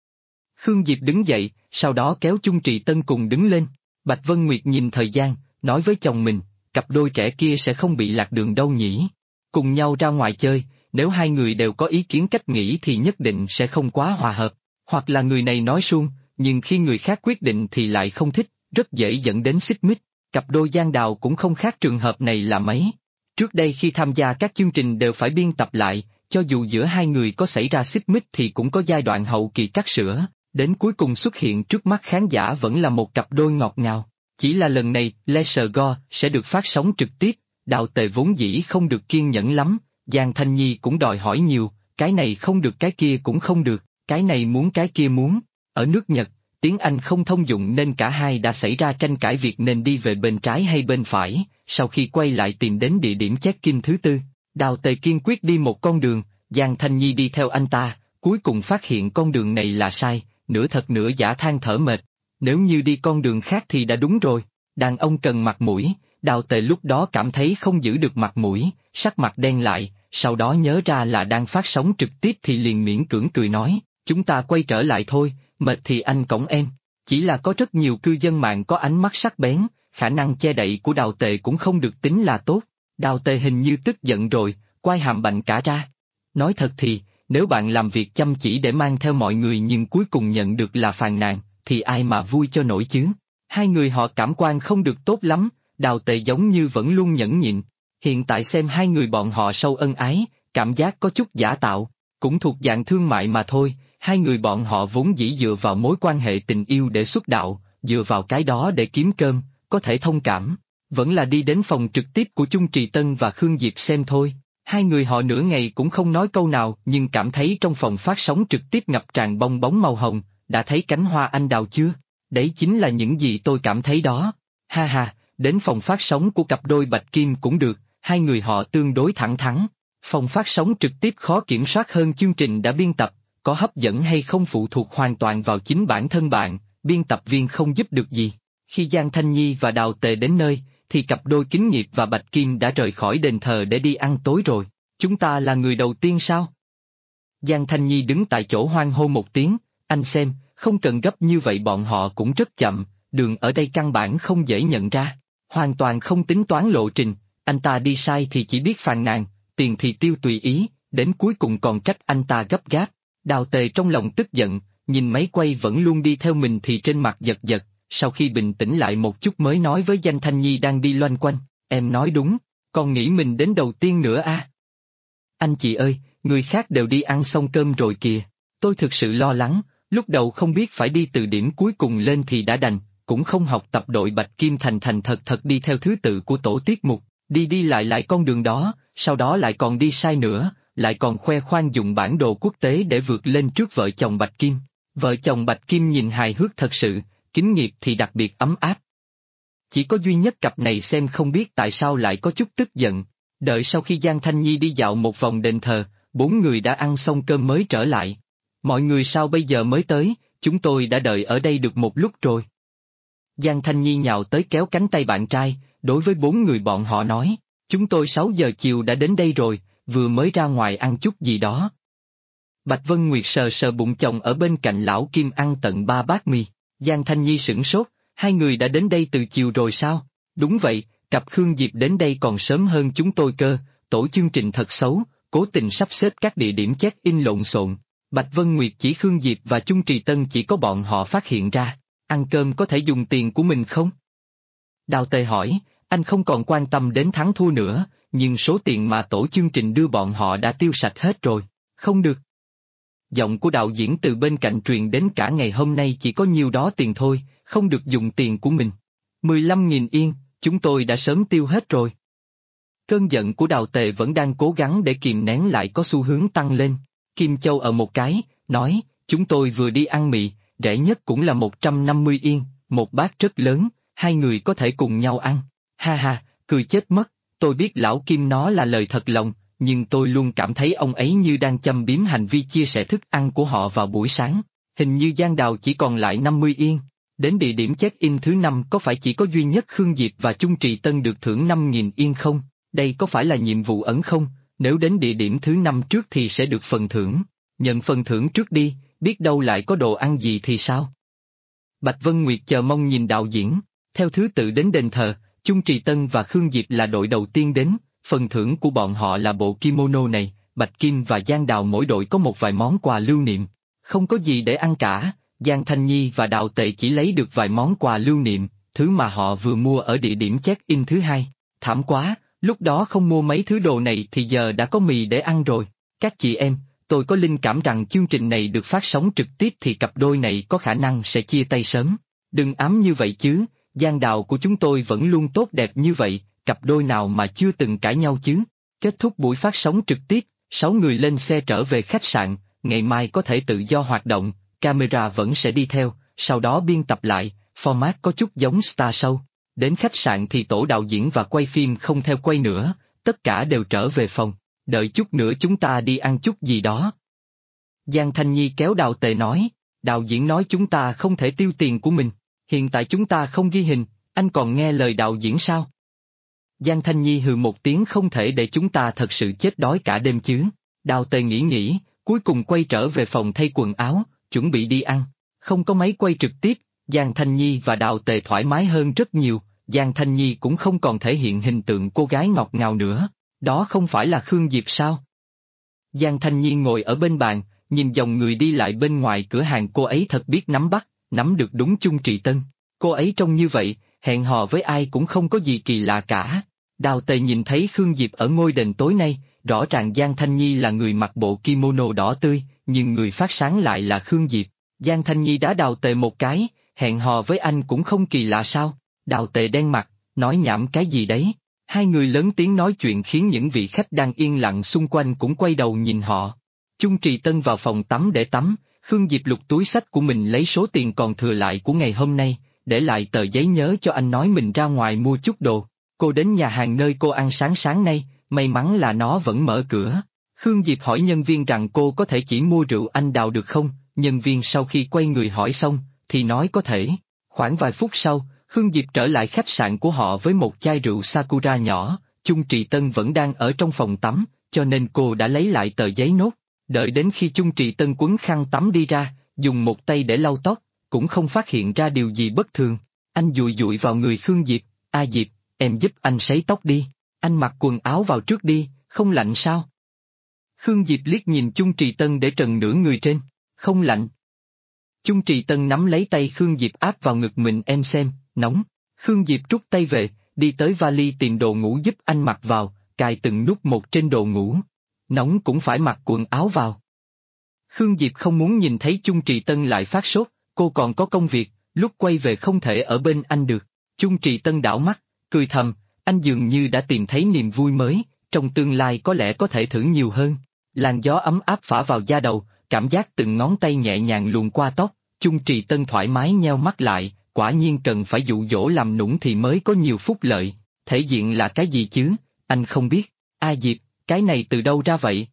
Khương Diệp đứng dậy, sau đó kéo Chung Trì Tân cùng đứng lên. Bạch Vân Nguyệt nhìn thời gian, nói với chồng mình, cặp đôi trẻ kia sẽ không bị lạc đường đâu nhỉ. Cùng nhau ra ngoài chơi, nếu hai người đều có ý kiến cách nghĩ thì nhất định sẽ không quá hòa hợp. Hoặc là người này nói suông, nhưng khi người khác quyết định thì lại không thích, rất dễ dẫn đến xích mích. Cặp đôi Giang Đào cũng không khác trường hợp này là mấy. Trước đây khi tham gia các chương trình đều phải biên tập lại, cho dù giữa hai người có xảy ra xích mích thì cũng có giai đoạn hậu kỳ cắt sửa, đến cuối cùng xuất hiện trước mắt khán giả vẫn là một cặp đôi ngọt ngào. Chỉ là lần này, Leisure Go sẽ được phát sóng trực tiếp, Đào Tề vốn dĩ không được kiên nhẫn lắm, Giang Thanh Nhi cũng đòi hỏi nhiều, cái này không được cái kia cũng không được, cái này muốn cái kia muốn. Ở nước Nhật, tiếng Anh không thông dụng nên cả hai đã xảy ra tranh cãi việc nên đi về bên trái hay bên phải. Sau khi quay lại tìm đến địa điểm check-in thứ tư, Đào Tề kiên quyết đi một con đường, Giang Thanh Nhi đi theo anh ta, cuối cùng phát hiện con đường này là sai, nửa thật nửa giả than thở mệt. Nếu như đi con đường khác thì đã đúng rồi, đàn ông cần mặt mũi, Đào Tề lúc đó cảm thấy không giữ được mặt mũi, sắc mặt đen lại, sau đó nhớ ra là đang phát sóng trực tiếp thì liền miễn cưỡng cười nói, chúng ta quay trở lại thôi, mệt thì anh cõng em. Chỉ là có rất nhiều cư dân mạng có ánh mắt sắc bén, khả năng che đậy của Đào Tề cũng không được tính là tốt. Đào Tề hình như tức giận rồi, quay hàm bạnh cả ra. Nói thật thì, nếu bạn làm việc chăm chỉ để mang theo mọi người nhưng cuối cùng nhận được là phàn nàn, thì ai mà vui cho nổi chứ. Hai người họ cảm quan không được tốt lắm, Đào Tề giống như vẫn luôn nhẫn nhịn. Hiện tại xem hai người bọn họ sâu ân ái, cảm giác có chút giả tạo, cũng thuộc dạng thương mại mà thôi. Hai người bọn họ vốn dĩ dựa vào mối quan hệ tình yêu để xuất đạo, dựa vào cái đó để kiếm cơm, có thể thông cảm. Vẫn là đi đến phòng trực tiếp của Chung Trì Tân và Khương Diệp xem thôi. Hai người họ nửa ngày cũng không nói câu nào nhưng cảm thấy trong phòng phát sóng trực tiếp ngập tràn bong bóng màu hồng. Đã thấy cánh hoa anh đào chưa? Đấy chính là những gì tôi cảm thấy đó. Ha ha, đến phòng phát sóng của cặp đôi Bạch Kim cũng được, hai người họ tương đối thẳng thắn. Phòng phát sóng trực tiếp khó kiểm soát hơn chương trình đã biên tập, có hấp dẫn hay không phụ thuộc hoàn toàn vào chính bản thân bạn, biên tập viên không giúp được gì. Khi Giang Thanh Nhi và Đào Tề đến nơi, thì cặp đôi Kính Nghiệp và Bạch Kim đã rời khỏi đền thờ để đi ăn tối rồi. Chúng ta là người đầu tiên sao? Giang Thanh Nhi đứng tại chỗ hoan hô một tiếng, anh xem, không cần gấp như vậy bọn họ cũng rất chậm, đường ở đây căn bản không dễ nhận ra. Hoàn toàn không tính toán lộ trình, anh ta đi sai thì chỉ biết phàn nàn, tiền thì tiêu tùy ý, đến cuối cùng còn trách anh ta gấp gáp. Đào Tề trong lòng tức giận, nhìn máy quay vẫn luôn đi theo mình thì trên mặt giật giật, sau khi bình tĩnh lại một chút mới nói với Giang Thanh Nhi đang đi loanh quanh, em nói đúng, còn nghĩ mình đến đầu tiên nữa à? Anh chị ơi, người khác đều đi ăn xong cơm rồi kìa, tôi thực sự lo lắng, lúc đầu không biết phải đi từ điểm cuối cùng lên thì đã đành, cũng không học tập đội Bạch Kim thành thật đi theo thứ tự của tổ tiết mục, đi lại con đường đó, sau đó lại còn đi sai nữa, lại còn khoe khoang dùng bản đồ quốc tế để vượt lên trước vợ chồng Bạch Kim. Vợ chồng Bạch Kim nhìn hài hước thật sự, Kính Nghiệp thì đặc biệt ấm áp. Chỉ có duy nhất cặp này xem không biết tại sao lại có chút tức giận. Đợi sau khi Giang Thanh Nhi đi dạo một vòng đền thờ, bốn người đã ăn xong cơm mới trở lại. Mọi người sao bây giờ mới tới, chúng tôi đã đợi ở đây được một lúc rồi. Giang Thanh Nhi nhào tới kéo cánh tay bạn trai, đối với bốn người bọn họ nói, chúng tôi 6 giờ chiều đã đến đây rồi, vừa mới ra ngoài ăn chút gì đó. Bạch Vân Nguyệt sờ sờ bụng chồng ở bên cạnh lão Kim ăn tận 3 bát mì. Giang Thanh Nhi sửng sốt, hai người đã đến đây từ chiều rồi sao? Đúng vậy, cặp Khương Diệp đến đây còn sớm hơn chúng tôi cơ, tổ chương trình thật xấu, cố tình sắp xếp các địa điểm check-in lộn xộn. Bạch Vân Nguyệt chỉ Khương Diệp và Chung Trì Tân chỉ có bọn họ phát hiện ra, ăn cơm có thể dùng tiền của mình không? Đào Tề hỏi, anh không còn quan tâm đến thắng thua nữa, nhưng số tiền mà tổ chương trình đưa bọn họ đã tiêu sạch hết rồi, không được. Giọng của đạo diễn từ bên cạnh truyền đến cả ngày hôm nay chỉ có nhiêu đó tiền thôi, không được dùng tiền của mình. 15.000 yên, chúng tôi đã sớm tiêu hết rồi. Cơn giận của Đào Tề vẫn đang cố gắng để kìm nén lại có xu hướng tăng lên. Kim Châu ở một cái, nói, chúng tôi vừa đi ăn mì, rẻ nhất cũng là 150 yên, một bát rất lớn, hai người có thể cùng nhau ăn. Ha ha, cười chết mất, tôi biết lão Kim nó là lời thật lòng, nhưng tôi luôn cảm thấy ông ấy như đang châm biếm hành vi chia sẻ thức ăn của họ vào buổi sáng. Hình như Giang Đào chỉ còn lại 50 yên. Đến địa điểm check-in thứ 5 có phải chỉ có duy nhất Khương Diệp và Chung Trì Tân được thưởng 5.000 yên không? Đây có phải là nhiệm vụ ẩn không? Nếu đến địa điểm thứ 5 trước thì sẽ được phần thưởng. nhận phần thưởng trước đi, biết đâu lại có đồ ăn gì thì sao? Bạch Vân Nguyệt chờ mong nhìn đạo diễn, theo thứ tự đến đền thờ, Chung Trì Tân và Khương Diệp là đội đầu tiên đến, phần thưởng của bọn họ là bộ kimono này, Bạch Kim và Giang Đào mỗi đội có một vài món quà lưu niệm, không có gì để ăn cả, Giang Thanh Nhi và Đào Tệ chỉ lấy được vài món quà lưu niệm, thứ mà họ vừa mua ở địa điểm check-in thứ hai, thảm quá, lúc đó không mua mấy thứ đồ này thì giờ đã có mì để ăn rồi, các chị em. Tôi có linh cảm rằng chương trình này được phát sóng trực tiếp thì cặp đôi này có khả năng sẽ chia tay sớm. Đừng ám như vậy chứ, Giang Đào của chúng tôi vẫn luôn tốt đẹp như vậy, cặp đôi nào mà chưa từng cãi nhau chứ. Kết thúc buổi phát sóng trực tiếp, 6 người lên xe trở về khách sạn, ngày mai có thể tự do hoạt động, camera vẫn sẽ đi theo, sau đó biên tập lại, format có chút giống Star Show. Đến khách sạn thì tổ đạo diễn và quay phim không theo quay nữa, tất cả đều trở về phòng. Đợi chút nữa chúng ta đi ăn chút gì đó. Giang Thanh Nhi kéo Đào Tề nói, đạo diễn nói chúng ta không thể tiêu tiền của mình, hiện tại chúng ta không ghi hình, anh còn nghe lời đạo diễn sao? Giang Thanh Nhi hừ một tiếng không thể để chúng ta thật sự chết đói cả đêm chứ. Đào Tề nghĩ, cuối cùng quay trở về phòng thay quần áo, chuẩn bị đi ăn, không có máy quay trực tiếp, Giang Thanh Nhi và Đào Tề thoải mái hơn rất nhiều, Giang Thanh Nhi cũng không còn thể hiện hình tượng cô gái ngọt ngào nữa. Đó không phải là Khương Diệp sao? Giang Thanh Nhi ngồi ở bên bàn, nhìn dòng người đi lại bên ngoài cửa hàng, cô ấy thật biết nắm bắt, nắm được đúng Chung Trì Tân. Cô ấy trông như vậy, hẹn hò với ai cũng không có gì kỳ lạ cả. Đào Tề nhìn thấy Khương Diệp ở ngôi đền tối nay, rõ ràng Giang Thanh Nhi là người mặc bộ kimono đỏ tươi, nhưng người phát sáng lại là Khương Diệp. Giang Thanh Nhi đá Đào Tề một cái, hẹn hò với anh cũng không kỳ lạ sao? Đào Tề đen mặt, nói nhảm cái gì đấy? Hai người lớn tiếng nói chuyện khiến những vị khách đang yên lặng xung quanh cũng quay đầu nhìn họ. Chung Trì Tân vào phòng tắm để tắm, Khương Diệp lục túi xách của mình lấy số tiền còn thừa lại của ngày hôm nay, để lại tờ giấy nhớ cho anh nói mình ra ngoài mua chút đồ. Cô đến nhà hàng nơi cô ăn sáng nay, may mắn là nó vẫn mở cửa. Khương Diệp hỏi nhân viên rằng cô có thể chỉ mua rượu anh Đào được không, nhân viên sau khi quay người hỏi xong, thì nói có thể. Khoảng vài phút sau, Khương Diệp trở lại khách sạn của họ với một chai rượu Sakura nhỏ, Chung Trì Tân vẫn đang ở trong phòng tắm, cho nên cô đã lấy lại tờ giấy nốt. Đợi đến khi Chung Trì Tân quấn khăn tắm đi ra, dùng một tay để lau tóc, cũng không phát hiện ra điều gì bất thường. Anh dụi dụi vào người Khương Diệp, Diệp, em giúp anh sấy tóc đi, anh mặc quần áo vào trước đi, không lạnh sao? Khương Diệp liếc nhìn Chung Trì Tân để trần nửa người trên, không lạnh. Chung Trì Tân nắm lấy tay Khương Diệp áp vào ngực mình, em xem, nóng. Khương Diệp rút tay về, đi tới vali tìm đồ ngủ giúp anh mặc vào, cài từng nút một trên đồ ngủ. Nóng cũng phải mặc quần áo vào. Khương Diệp không muốn nhìn thấy Chung Trì Tân lại phát sốt, cô còn có công việc, lúc quay về không thể ở bên anh được. Chung Trì Tân đảo mắt, cười thầm, anh dường như đã tìm thấy niềm vui mới, trong tương lai có lẽ có thể thử nhiều hơn. Làn gió ấm áp phả vào da đầu, cảm giác từng ngón tay nhẹ nhàng luồn qua tóc, Chung Trì Tân thoải mái nheo mắt lại, quả nhiên cần phải dụ dỗ làm nũng thì mới có nhiều phúc lợi. Thể diện là cái gì chứ, anh không biết. Diệp, cái này từ đâu ra vậy?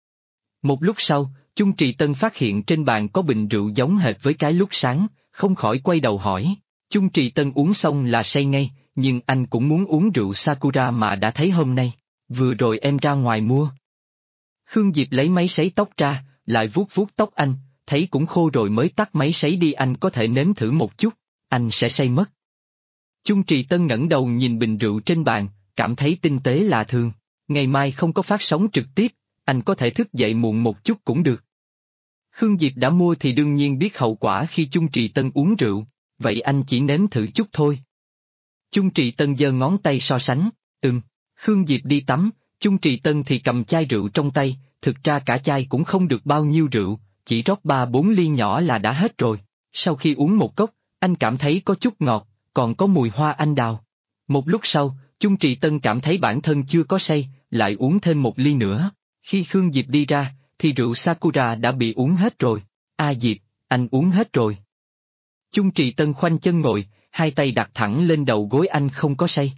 Một lúc sau, Chung Trì Tân phát hiện trên bàn có bình rượu giống hệt với cái lúc sáng, không khỏi quay đầu hỏi. Chung Trì Tân uống xong là say ngay, nhưng anh cũng muốn uống rượu Sakura mà đã thấy hôm nay. Vừa rồi em ra ngoài mua. Khương Diệp lấy máy sấy tóc ra, lại vuốt vuốt tóc anh, thấy cũng khô rồi mới tắt máy sấy đi, anh có thể nếm thử một chút, anh sẽ say mất. Chung Trì Tân ngẩng đầu nhìn bình rượu trên bàn, cảm thấy tinh tế lạ thường. Ngày mai không có phát sóng trực tiếp, anh có thể thức dậy muộn một chút cũng được. Khương Diệp đã mua thì đương nhiên biết hậu quả khi Chung Trì Tân uống rượu, vậy anh chỉ nếm thử chút thôi. Chung Trì Tân giơ ngón tay so sánh, Khương Diệp đi tắm, Chung Trì Tân thì cầm chai rượu trong tay, thực ra cả chai cũng không được bao nhiêu rượu, chỉ rót 3-4 ly nhỏ là đã hết rồi. Sau khi uống một cốc, anh cảm thấy có chút ngọt, còn có mùi hoa anh đào. Một lúc sau, Chung Trì Tân cảm thấy bản thân chưa có say, lại uống thêm một ly nữa. Khi Khương Diệp đi ra, thì rượu Sakura đã bị uống hết rồi. Diệp, anh uống hết rồi. Chung Trì Tân khoanh chân ngồi, hai tay đặt thẳng lên đầu gối, anh không có say.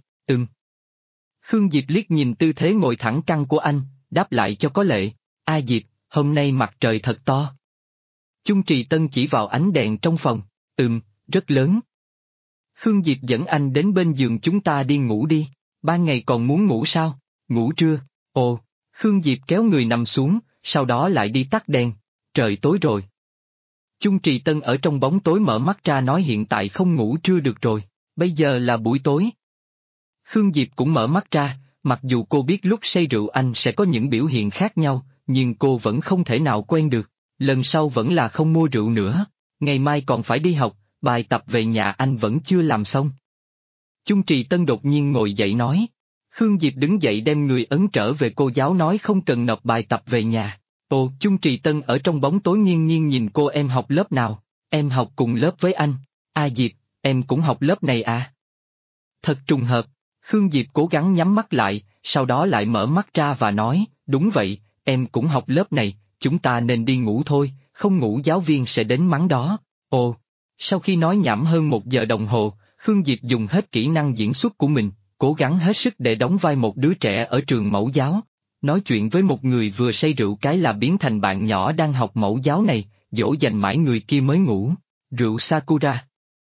Khương Diệp liếc nhìn tư thế ngồi thẳng căng của anh, đáp lại cho có lệ. Diệp, hôm nay mặt trời thật to. Chung Trì Tân chỉ vào ánh đèn trong phòng. Rất lớn. Khương Diệp dẫn anh đến bên giường, chúng ta đi ngủ đi. Ban ngày còn muốn ngủ sao? Ngủ trưa. Ồ, Khương Diệp kéo người nằm xuống, sau đó lại đi tắt đèn. Trời tối rồi. Chung Trì Tân ở trong bóng tối mở mắt ra nói hiện tại không ngủ trưa được rồi, bây giờ là buổi tối. Khương Diệp cũng mở mắt ra, mặc dù cô biết lúc say rượu anh sẽ có những biểu hiện khác nhau, nhưng cô vẫn không thể nào quen được, lần sau vẫn là không mua rượu nữa, ngày mai còn phải đi học, bài tập về nhà anh vẫn chưa làm xong. Chung Trì Tân đột nhiên ngồi dậy nói. Khương Diệp đứng dậy đem người ấn trở về cô giáo nói không cần nộp bài tập về nhà. Ồ, Chung Trì Tân ở trong bóng tối nghiêng nghiêng nhìn cô em học lớp nào, em học cùng lớp với anh. À Diệp, em cũng học lớp này à? Thật trùng hợp, Khương Diệp cố gắng nhắm mắt lại, sau đó lại mở mắt ra và nói, đúng vậy, em cũng học lớp này, chúng ta nên đi ngủ thôi, không ngủ giáo viên sẽ đến mắng đó. Ồ, sau khi nói nhảm hơn 1 giờ đồng hồ, Khương Diệp dùng hết kỹ năng diễn xuất của mình, cố gắng hết sức để đóng vai một đứa trẻ ở trường mẫu giáo. Nói chuyện với một người vừa say rượu cái là biến thành bạn nhỏ đang học mẫu giáo này, dỗ dành mãi người kia mới ngủ. Rượu Sakura.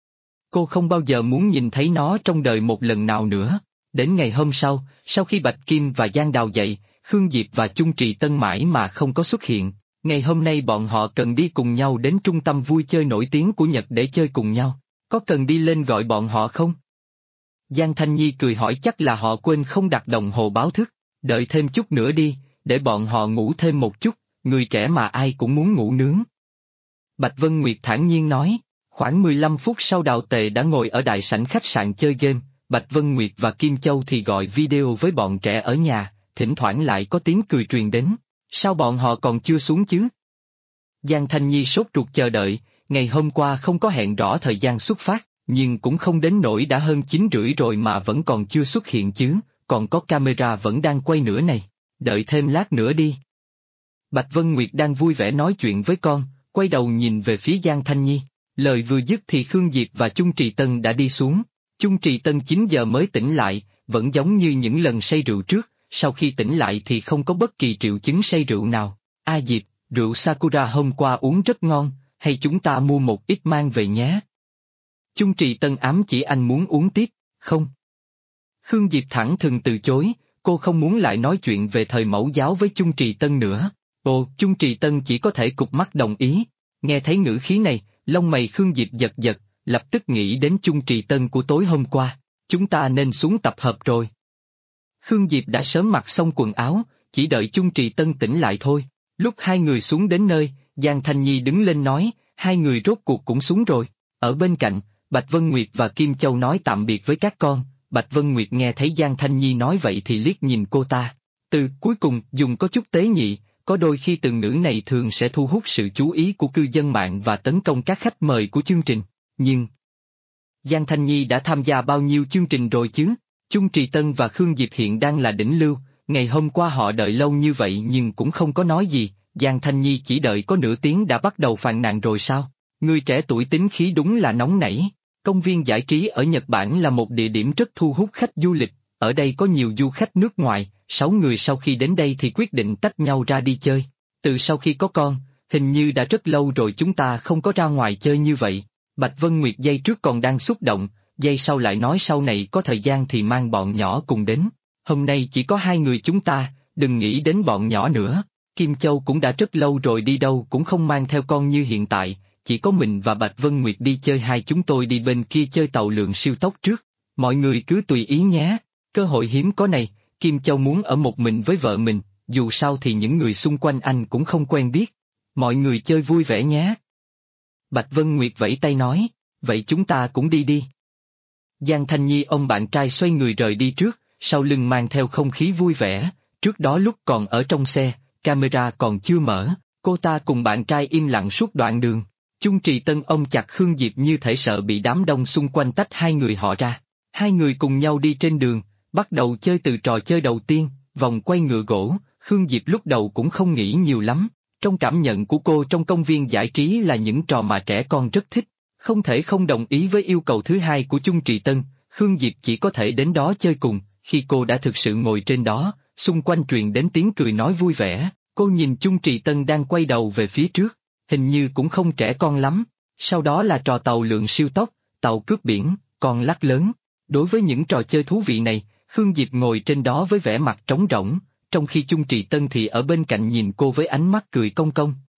Cô không bao giờ muốn nhìn thấy nó trong đời một lần nào nữa. Đến ngày hôm sau, sau khi Bạch Kim và Giang Đào dậy, Khương Diệp và Chung Trì Tân mãi mà không có xuất hiện. Ngày hôm nay bọn họ cần đi cùng nhau đến trung tâm vui chơi nổi tiếng của Nhật để chơi cùng nhau. Có cần đi lên gọi bọn họ không? Giang Thanh Nhi cười hỏi chắc là họ quên không đặt đồng hồ báo thức. Đợi thêm chút nữa đi, để bọn họ ngủ thêm một chút, người trẻ mà ai cũng muốn ngủ nướng. Bạch Vân Nguyệt thản nhiên nói, khoảng 15 phút sau Đào Tề đã ngồi ở đại sảnh khách sạn chơi game, Bạch Vân Nguyệt và Kim Châu thì gọi video với bọn trẻ ở nhà, thỉnh thoảng lại có tiếng cười truyền đến, sao bọn họ còn chưa xuống chứ? Giang Thanh Nhi sốt ruột chờ đợi, ngày hôm qua không có hẹn rõ thời gian xuất phát, nhưng cũng không đến nỗi đã hơn 9:30 rồi mà vẫn còn chưa xuất hiện chứ. Còn có camera vẫn đang quay nữa này, đợi thêm lát nữa đi. Bạch Vân Nguyệt đang vui vẻ nói chuyện với con, quay đầu nhìn về phía Giang Thanh Nhi, lời vừa dứt thì Khương Diệp và Chung Trì Tân đã đi xuống. Chung Trì Tân 9 giờ mới tỉnh lại, vẫn giống như những lần say rượu trước, sau khi tỉnh lại thì không có bất kỳ triệu chứng say rượu nào. A Diệp, rượu Sakura hôm qua uống rất ngon, hay chúng ta mua một ít mang về nhé? Chung Trì Tân ám chỉ anh muốn uống tiếp, không? Khương Diệp thẳng thừng từ chối, cô không muốn lại nói chuyện về thời mẫu giáo với Chung Trì Tân nữa. Ồ, Chung Trì Tân chỉ có thể cụp mắt đồng ý. Nghe thấy ngữ khí này, lông mày Khương Diệp giật giật, lập tức nghĩ đến Chung Trì Tân của tối hôm qua. Chúng ta nên xuống tập hợp rồi. Khương Diệp đã sớm mặc xong quần áo, chỉ đợi Chung Trì Tân tỉnh lại thôi. Lúc hai người xuống đến nơi, Giang Thanh Nhi đứng lên nói, hai người rốt cuộc cũng xuống rồi. Ở bên cạnh, Bạch Vân Nguyệt và Kim Châu nói tạm biệt với các con. Bạch Vân Nguyệt nghe thấy Giang Thanh Nhi nói vậy thì liếc nhìn cô ta. Từ cuối cùng dùng có chút tế nhị, có đôi khi từ ngữ này thường sẽ thu hút sự chú ý của cư dân mạng và tấn công các khách mời của chương trình. Nhưng Giang Thanh Nhi đã tham gia bao nhiêu chương trình rồi chứ? Chung Trì Tân và Khương Diệp hiện đang là đỉnh lưu, ngày hôm qua họ đợi lâu như vậy nhưng cũng không có nói gì, Giang Thanh Nhi chỉ đợi có nửa tiếng đã bắt đầu phàn nàn rồi sao? Người trẻ tuổi tính khí đúng là nóng nảy. Công viên giải trí ở Nhật Bản là một địa điểm rất thu hút khách du lịch, ở đây có nhiều du khách nước ngoài, 6 người sau khi đến đây thì quyết định tách nhau ra đi chơi. Từ sau khi có con, hình như đã rất lâu rồi chúng ta không có ra ngoài chơi như vậy. Bạch Vân Nguyệt giây trước còn đang xúc động, giây sau lại nói sau này có thời gian thì mang bọn nhỏ cùng đến. Hôm nay chỉ có 2 người chúng ta, đừng nghĩ đến bọn nhỏ nữa. Kim Châu cũng đã rất lâu rồi đi đâu cũng không mang theo con như hiện tại. Chỉ có mình và Bạch Vân Nguyệt đi chơi, hai chúng tôi đi bên kia chơi tàu lượn siêu tốc trước. Mọi người cứ tùy ý nhé. Cơ hội hiếm có này, Kim Châu muốn ở một mình với vợ mình, dù sao thì những người xung quanh anh cũng không quen biết. Mọi người chơi vui vẻ nhé. Bạch Vân Nguyệt vẫy tay nói, vậy chúng ta cũng đi đi. Giang Thanh Nhi ông bạn trai xoay người rời đi trước, sau lưng mang theo không khí vui vẻ. Trước đó lúc còn ở trong xe, camera còn chưa mở, cô ta cùng bạn trai im lặng suốt đoạn đường. Chung Trì Tân ôm chặt Khương Diệp như thể sợ bị đám đông xung quanh tách hai người họ ra. Hai người cùng nhau đi trên đường, bắt đầu chơi từ trò chơi đầu tiên, vòng quay ngựa gỗ. Khương Diệp lúc đầu cũng không nghĩ nhiều lắm. Trong cảm nhận của cô trong công viên giải trí là những trò mà trẻ con rất thích. Không thể không đồng ý với yêu cầu thứ hai của Chung Trì Tân, Khương Diệp chỉ có thể đến đó chơi cùng. Khi cô đã thực sự ngồi trên đó, xung quanh truyền đến tiếng cười nói vui vẻ. Cô nhìn Chung Trì Tân đang quay đầu về phía trước. Hình như cũng không trẻ con lắm, sau đó là trò tàu lượn siêu tốc, tàu cướp biển, con lắc lớn. Đối với những trò chơi thú vị này, Khương Diệp ngồi trên đó với vẻ mặt trống rỗng, trong khi Chung Trì Tân thì ở bên cạnh nhìn cô với ánh mắt cười cong cong.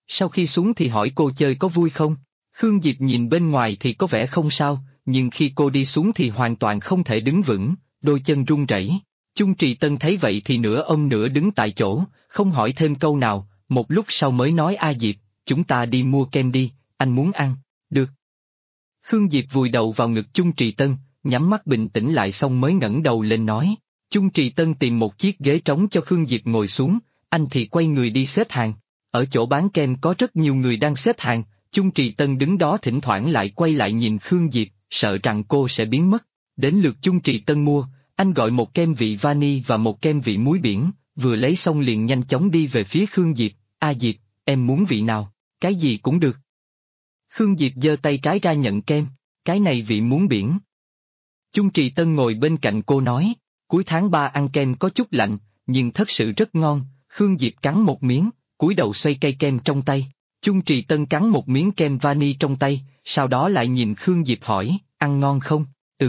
Sau khi xuống thì hỏi cô chơi có vui không? Khương Diệp nhìn bên ngoài thì có vẻ không sao, nhưng khi cô đi xuống thì hoàn toàn không thể đứng vững, đôi chân run rẩy. Chung Trì Tân thấy vậy thì nửa ôm nửa đứng tại chỗ, không hỏi thêm câu nào, một lúc sau mới nói A Diệp, chúng ta đi mua kem đi, anh muốn ăn, được. Khương Diệp vùi đầu vào ngực Chung Trì Tân, nhắm mắt bình tĩnh lại xong mới ngẩng đầu lên nói. Chung Trì Tân tìm một chiếc ghế trống cho Khương Diệp ngồi xuống, anh thì quay người đi xếp hàng. Ở chỗ bán kem có rất nhiều người đang xếp hàng, Chung Trì Tân đứng đó thỉnh thoảng lại quay lại nhìn Khương Diệp, sợ rằng cô sẽ biến mất. Đến lượt Chung Trì Tân mua, anh gọi một kem vị vani và một kem vị muối biển, vừa lấy xong liền nhanh chóng đi về phía Khương Diệp. A Diệp, em muốn vị nào, cái gì cũng được. Khương Diệp giơ tay trái ra nhận kem, cái này vị muối biển. Chung Trì Tân ngồi bên cạnh cô nói, cuối tháng 3 ăn kem có chút lạnh, nhưng thật sự rất ngon. Khương Diệp cắn một miếng, cúi đầu xoay cây kem trong tay. Chung Trì Tân cắn một miếng kem vani trong tay, sau đó lại nhìn Khương Diệp hỏi, ăn ngon không?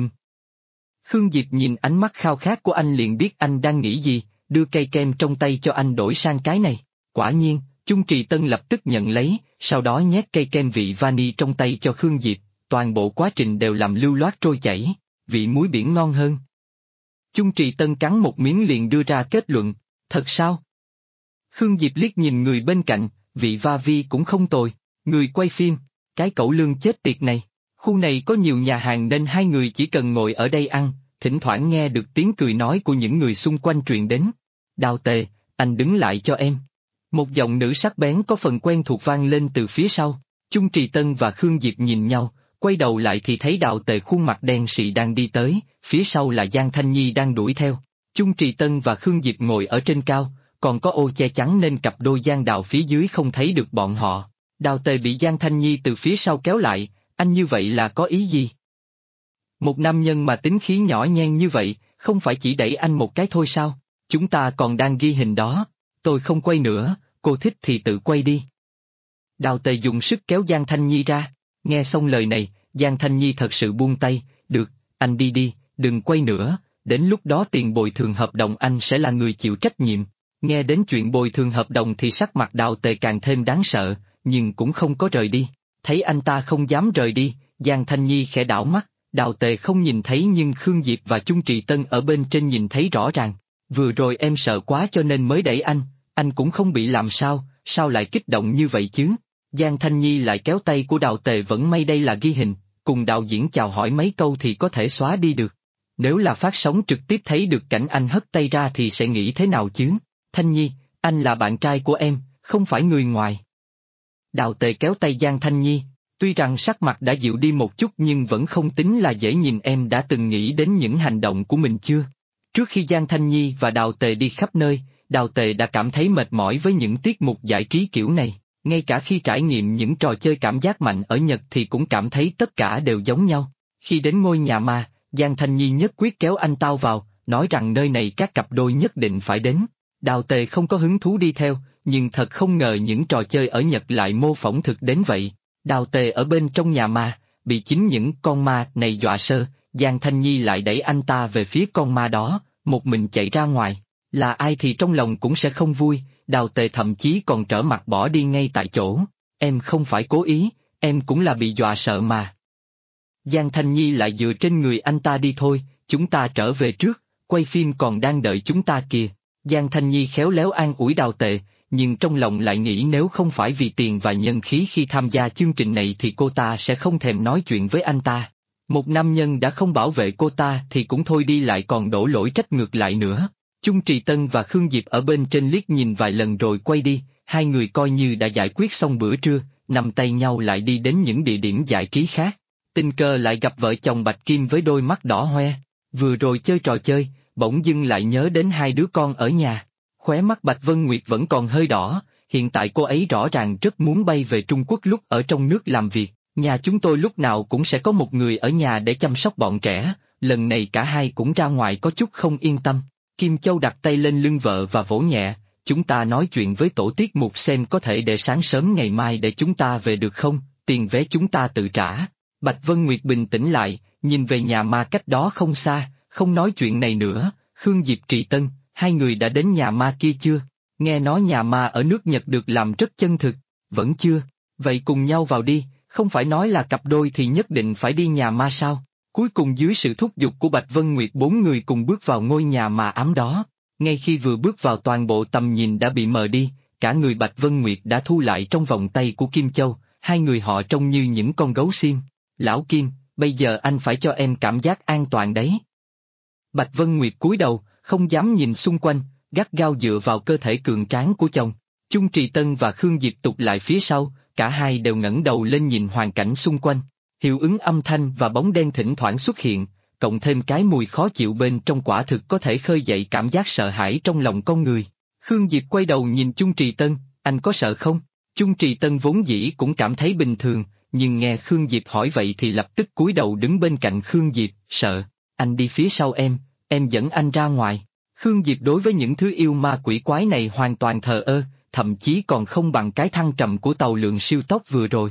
Khương Diệp nhìn ánh mắt khao khát của anh liền biết anh đang nghĩ gì, đưa cây kem trong tay cho anh đổi sang cái này. Quả nhiên, Chung Trì Tân lập tức nhận lấy, sau đó nhét cây kem vị vani trong tay cho Khương Diệp, toàn bộ quá trình đều làm lưu loát trôi chảy, vị muối biển ngon hơn. Chung Trì Tân cắn một miếng liền đưa ra kết luận, thật sao? Khương Diệp liếc nhìn người bên cạnh, vị va vi cũng không tồi, người quay phim, cái cẩu lương chết tiệt này. Khu này có nhiều nhà hàng nên hai người chỉ cần ngồi ở đây ăn, thỉnh thoảng nghe được tiếng cười nói của những người xung quanh truyền đến. Đào Tề, anh đứng lại cho em. Một giọng nữ sắc bén có phần quen thuộc vang lên từ phía sau. Chung Trì Tân và Khương Diệp nhìn nhau, quay đầu lại thì thấy Đào Tề khuôn mặt đen sì đang đi tới, phía sau là Giang Thanh Nhi đang đuổi theo. Chung Trì Tân và Khương Diệp ngồi ở trên cao, còn có ô che chắn nên cặp đôi Giang Đào phía dưới không thấy được bọn họ. Đào Tề bị Giang Thanh Nhi từ phía sau kéo lại, anh như vậy là có ý gì? Một nam nhân mà tính khí nhỏ nhen như vậy, không phải chỉ đẩy anh một cái thôi sao? Chúng ta còn đang ghi hình đó, tôi không quay nữa, cô thích thì tự quay đi. Đào Tề dùng sức kéo Giang Thanh Nhi ra, nghe xong lời này, Giang Thanh Nhi thật sự buông tay, được, anh đi đi, đừng quay nữa, đến lúc đó tiền bồi thường hợp đồng anh sẽ là người chịu trách nhiệm. Nghe đến chuyện bồi thường hợp đồng thì sắc mặt Đào Tề càng thêm đáng sợ, nhưng cũng không có rời đi. Thấy anh ta không dám rời đi, Giang Thanh Nhi khẽ đảo mắt, Đào Tề không nhìn thấy nhưng Khương Diệp và Chung Trì Tân ở bên trên nhìn thấy rõ ràng. Vừa rồi em sợ quá cho nên mới đẩy anh cũng không bị làm sao lại kích động như vậy chứ? Giang Thanh Nhi lại kéo tay của Đào Tề, vẫn may đây là ghi hình, cùng đạo diễn chào hỏi mấy câu thì có thể xóa đi được. Nếu là phát sóng trực tiếp thấy được cảnh anh hất tay ra thì sẽ nghĩ thế nào chứ? Thanh Nhi, anh là bạn trai của em, không phải người ngoài. Đào Tề kéo tay Giang Thanh Nhi, tuy rằng sắc mặt đã dịu đi một chút nhưng vẫn không tính là dễ nhìn. Em đã từng nghĩ đến những hành động của mình chưa? Trước khi Giang Thanh Nhi và Đào Tề đi khắp nơi, Đào Tề đã cảm thấy mệt mỏi với những tiết mục giải trí kiểu này, ngay cả khi trải nghiệm những trò chơi cảm giác mạnh ở Nhật thì cũng cảm thấy tất cả đều giống nhau. Khi đến ngôi nhà ma, Giang Thanh Nhi nhất quyết kéo anh tao vào, nói rằng nơi này các cặp đôi nhất định phải đến. Đào Tề không có hứng thú đi theo, nhưng thật không ngờ những trò chơi ở Nhật lại mô phỏng thực đến vậy. Đào Tề ở bên trong nhà ma, bị chính những con ma này dọa sơ, Giang Thanh Nhi lại đẩy anh ta về phía con ma đó, một mình chạy ra ngoài. Là ai thì trong lòng cũng sẽ không vui, Đào Tề thậm chí còn trở mặt bỏ đi ngay tại chỗ. Em không phải cố ý, em cũng là bị dọa sợ mà. Giang Thanh Nhi lại dựa trên người anh ta đi thôi, chúng ta trở về trước, quay phim còn đang đợi chúng ta kìa. Giang Thanh Nhi khéo léo an ủi Đào Tề, nhưng trong lòng lại nghĩ nếu không phải vì tiền và nhân khí khi tham gia chương trình này thì cô ta sẽ không thèm nói chuyện với anh ta. Một nam nhân đã không bảo vệ cô ta thì cũng thôi đi lại còn đổ lỗi trách ngược lại nữa. Chung Trì Tân và Khương Diệp ở bên trên liếc nhìn vài lần rồi quay đi, hai người coi như đã giải quyết xong bữa trưa, nắm tay nhau lại đi đến những địa điểm giải trí khác. Tình cờ lại gặp vợ chồng Bạch Kim với đôi mắt đỏ hoe, vừa rồi chơi trò chơi, bỗng dưng lại nhớ đến hai đứa con ở nhà. Khóe mắt Bạch Vân Nguyệt vẫn còn hơi đỏ, hiện tại cô ấy rõ ràng rất muốn bay về Trung Quốc lúc ở trong nước làm việc. Nhà chúng tôi lúc nào cũng sẽ có một người ở nhà để chăm sóc bọn trẻ, lần này cả hai cũng ra ngoài có chút không yên tâm. Kim Châu đặt tay lên lưng vợ và vỗ nhẹ, chúng ta nói chuyện với tổ tiết mục xem có thể để sáng sớm ngày mai để chúng ta về được không, tiền vé chúng ta tự trả. Bạch Vân Nguyệt bình tĩnh lại, nhìn về nhà ma cách đó không xa, không nói chuyện này nữa. Khương Diệp, Trì Tân, hai người đã đến nhà ma kia chưa? Nghe nói nhà ma ở nước Nhật được làm rất chân thực, Vẫn chưa. Vậy cùng nhau vào đi, không phải nói là cặp đôi thì nhất định phải đi nhà ma sao? Cuối cùng dưới sự thúc giục của Bạch Vân Nguyệt bốn người cùng bước vào ngôi nhà ma ám đó. Ngay khi vừa bước vào toàn bộ tầm nhìn đã bị mờ đi, cả người Bạch Vân Nguyệt đã thu lại trong vòng tay của Kim Châu, hai người họ trông như những con gấu xiêm. Lão Kim, bây giờ anh phải cho em cảm giác an toàn đấy. Bạch Vân Nguyệt cúi đầu, không dám nhìn xung quanh, gắt gao dựa vào cơ thể cường tráng của chồng. Chung Trì Tân và Khương Diệp tụt lại phía sau, cả hai đều ngẩng đầu lên nhìn hoàn cảnh xung quanh. Hiệu ứng âm thanh và bóng đen thỉnh thoảng xuất hiện, cộng thêm cái mùi khó chịu bên trong quả thực có thể khơi dậy cảm giác sợ hãi trong lòng con người. Khương Diệp quay đầu nhìn Chung Trì Tân, anh có sợ không? Chung Trì Tân vốn dĩ cũng cảm thấy bình thường, nhưng nghe Khương Diệp hỏi vậy thì lập tức cúi đầu đứng bên cạnh Khương Diệp, sợ. Anh đi phía sau em dẫn anh ra ngoài. Khương Diệp đối với những thứ yêu ma quỷ quái này hoàn toàn thờ ơ, thậm chí còn không bằng cái thăng trầm của tàu lượng siêu tốc vừa rồi.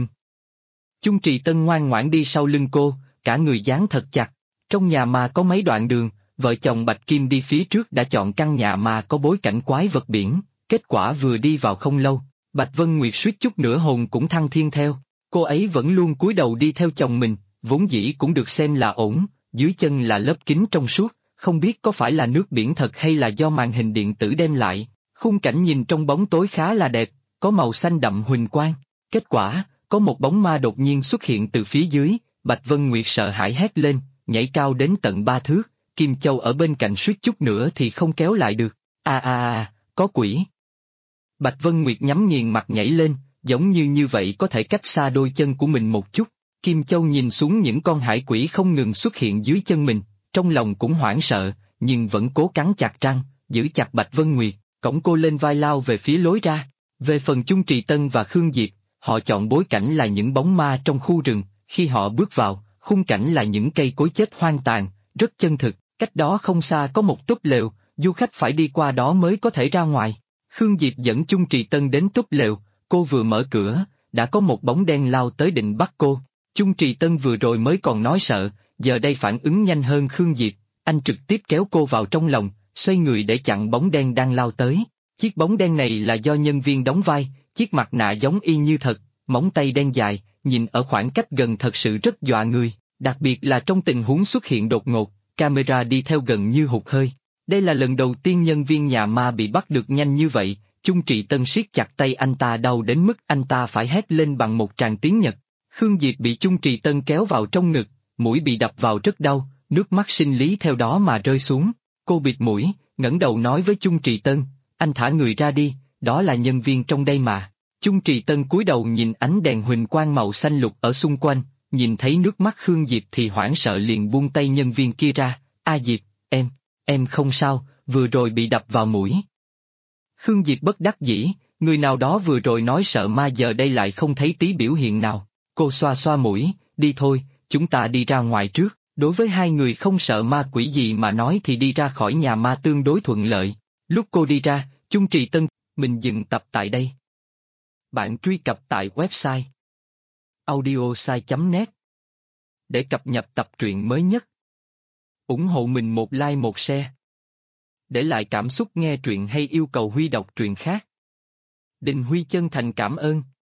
Chung Trì Tân ngoan ngoãn đi sau lưng cô, cả người dán thật chặt. Trong nhà ma có mấy đoạn đường, vợ chồng Bạch Kim đi phía trước đã chọn căn nhà ma có bối cảnh quái vật biển, kết quả vừa đi vào không lâu, Bạch Vân Nguyệt suýt chút nữa hồn cũng thăng thiên theo. Cô ấy vẫn luôn cúi đầu đi theo chồng mình, vốn dĩ cũng được xem là ổn, dưới chân là lớp kính trong suốt, không biết có phải là nước biển thật hay là do màn hình điện tử đem lại. Khung cảnh nhìn trong bóng tối khá là đẹp, có màu xanh đậm huỳnh quang. Kết quả, có một bóng ma đột nhiên xuất hiện từ phía dưới, Bạch Vân Nguyệt sợ hãi hét lên, nhảy cao đến tận 3 thước, Kim Châu ở bên cạnh suýt chút nữa thì không kéo lại được. Có quỷ. Bạch Vân Nguyệt nhắm nghiền mặt nhảy lên, giống như vậy có thể cách xa đôi chân của mình một chút. Kim Châu nhìn xuống những con hải quỷ không ngừng xuất hiện dưới chân mình, trong lòng cũng hoảng sợ, nhưng vẫn cố cắn chặt răng, giữ chặt Bạch Vân Nguyệt, cõng cô lên vai lao về phía lối ra. Về phần Chung Trì Tân và Khương Diệp, họ chọn bối cảnh là những bóng ma trong khu rừng, khi họ bước vào, khung cảnh là những cây cối chết hoang tàn, rất chân thực, cách đó không xa có một túp lều, du khách phải đi qua đó mới có thể ra ngoài. Khương Diệp dẫn Chung Trì Tân đến túp lều, cô vừa mở cửa, đã có một bóng đen lao tới định bắt cô. Chung Trì Tân vừa rồi mới còn nói sợ, giờ đây phản ứng nhanh hơn Khương Diệp, anh trực tiếp kéo cô vào trong lòng, xoay người để chặn bóng đen đang lao tới. Chiếc bóng đen này là do nhân viên đóng vai, chiếc mặt nạ giống y như thật, móng tay đen dài, nhìn ở khoảng cách gần thật sự rất dọa người, đặc biệt là trong tình huống xuất hiện đột ngột, camera đi theo gần như hụt hơi. Đây là lần đầu tiên nhân viên nhà ma bị bắt được nhanh như vậy, Chung Trì Tân siết chặt tay anh ta đau đến mức anh ta phải hét lên bằng một tràng tiếng Nhật. Khương Diệp bị Chung Trì Tân kéo vào trong ngực, mũi bị đập vào rất đau, nước mắt sinh lý theo đó mà rơi xuống. Cô bịt mũi, ngẩng đầu nói với Chung Trì Tân, anh thả người ra đi, đó là nhân viên trong đây mà. Chung Trì Tân cúi đầu nhìn ánh đèn huỳnh quang màu xanh lục ở xung quanh, nhìn thấy nước mắt Khương Diệp thì hoảng sợ liền buông tay nhân viên kia ra, Diệp, em không sao, vừa rồi bị đập vào mũi. Khương Diệp bất đắc dĩ, người nào đó vừa rồi nói sợ ma giờ đây lại không thấy tí biểu hiện nào. Cô xoa xoa mũi, đi thôi, chúng ta đi ra ngoài trước. Đối với hai người không sợ ma quỷ gì mà nói thì đi ra khỏi nhà ma tương đối thuận lợi. Lúc cô đi ra, Chung Trì Tân, mình dừng tập tại đây. Bạn truy cập tại website audiosai.net để cập nhật tập truyện mới nhất. Ủng hộ mình một like một share. Để lại cảm xúc nghe truyện hay yêu cầu Huy đọc truyện khác. Đình Huy chân thành cảm ơn.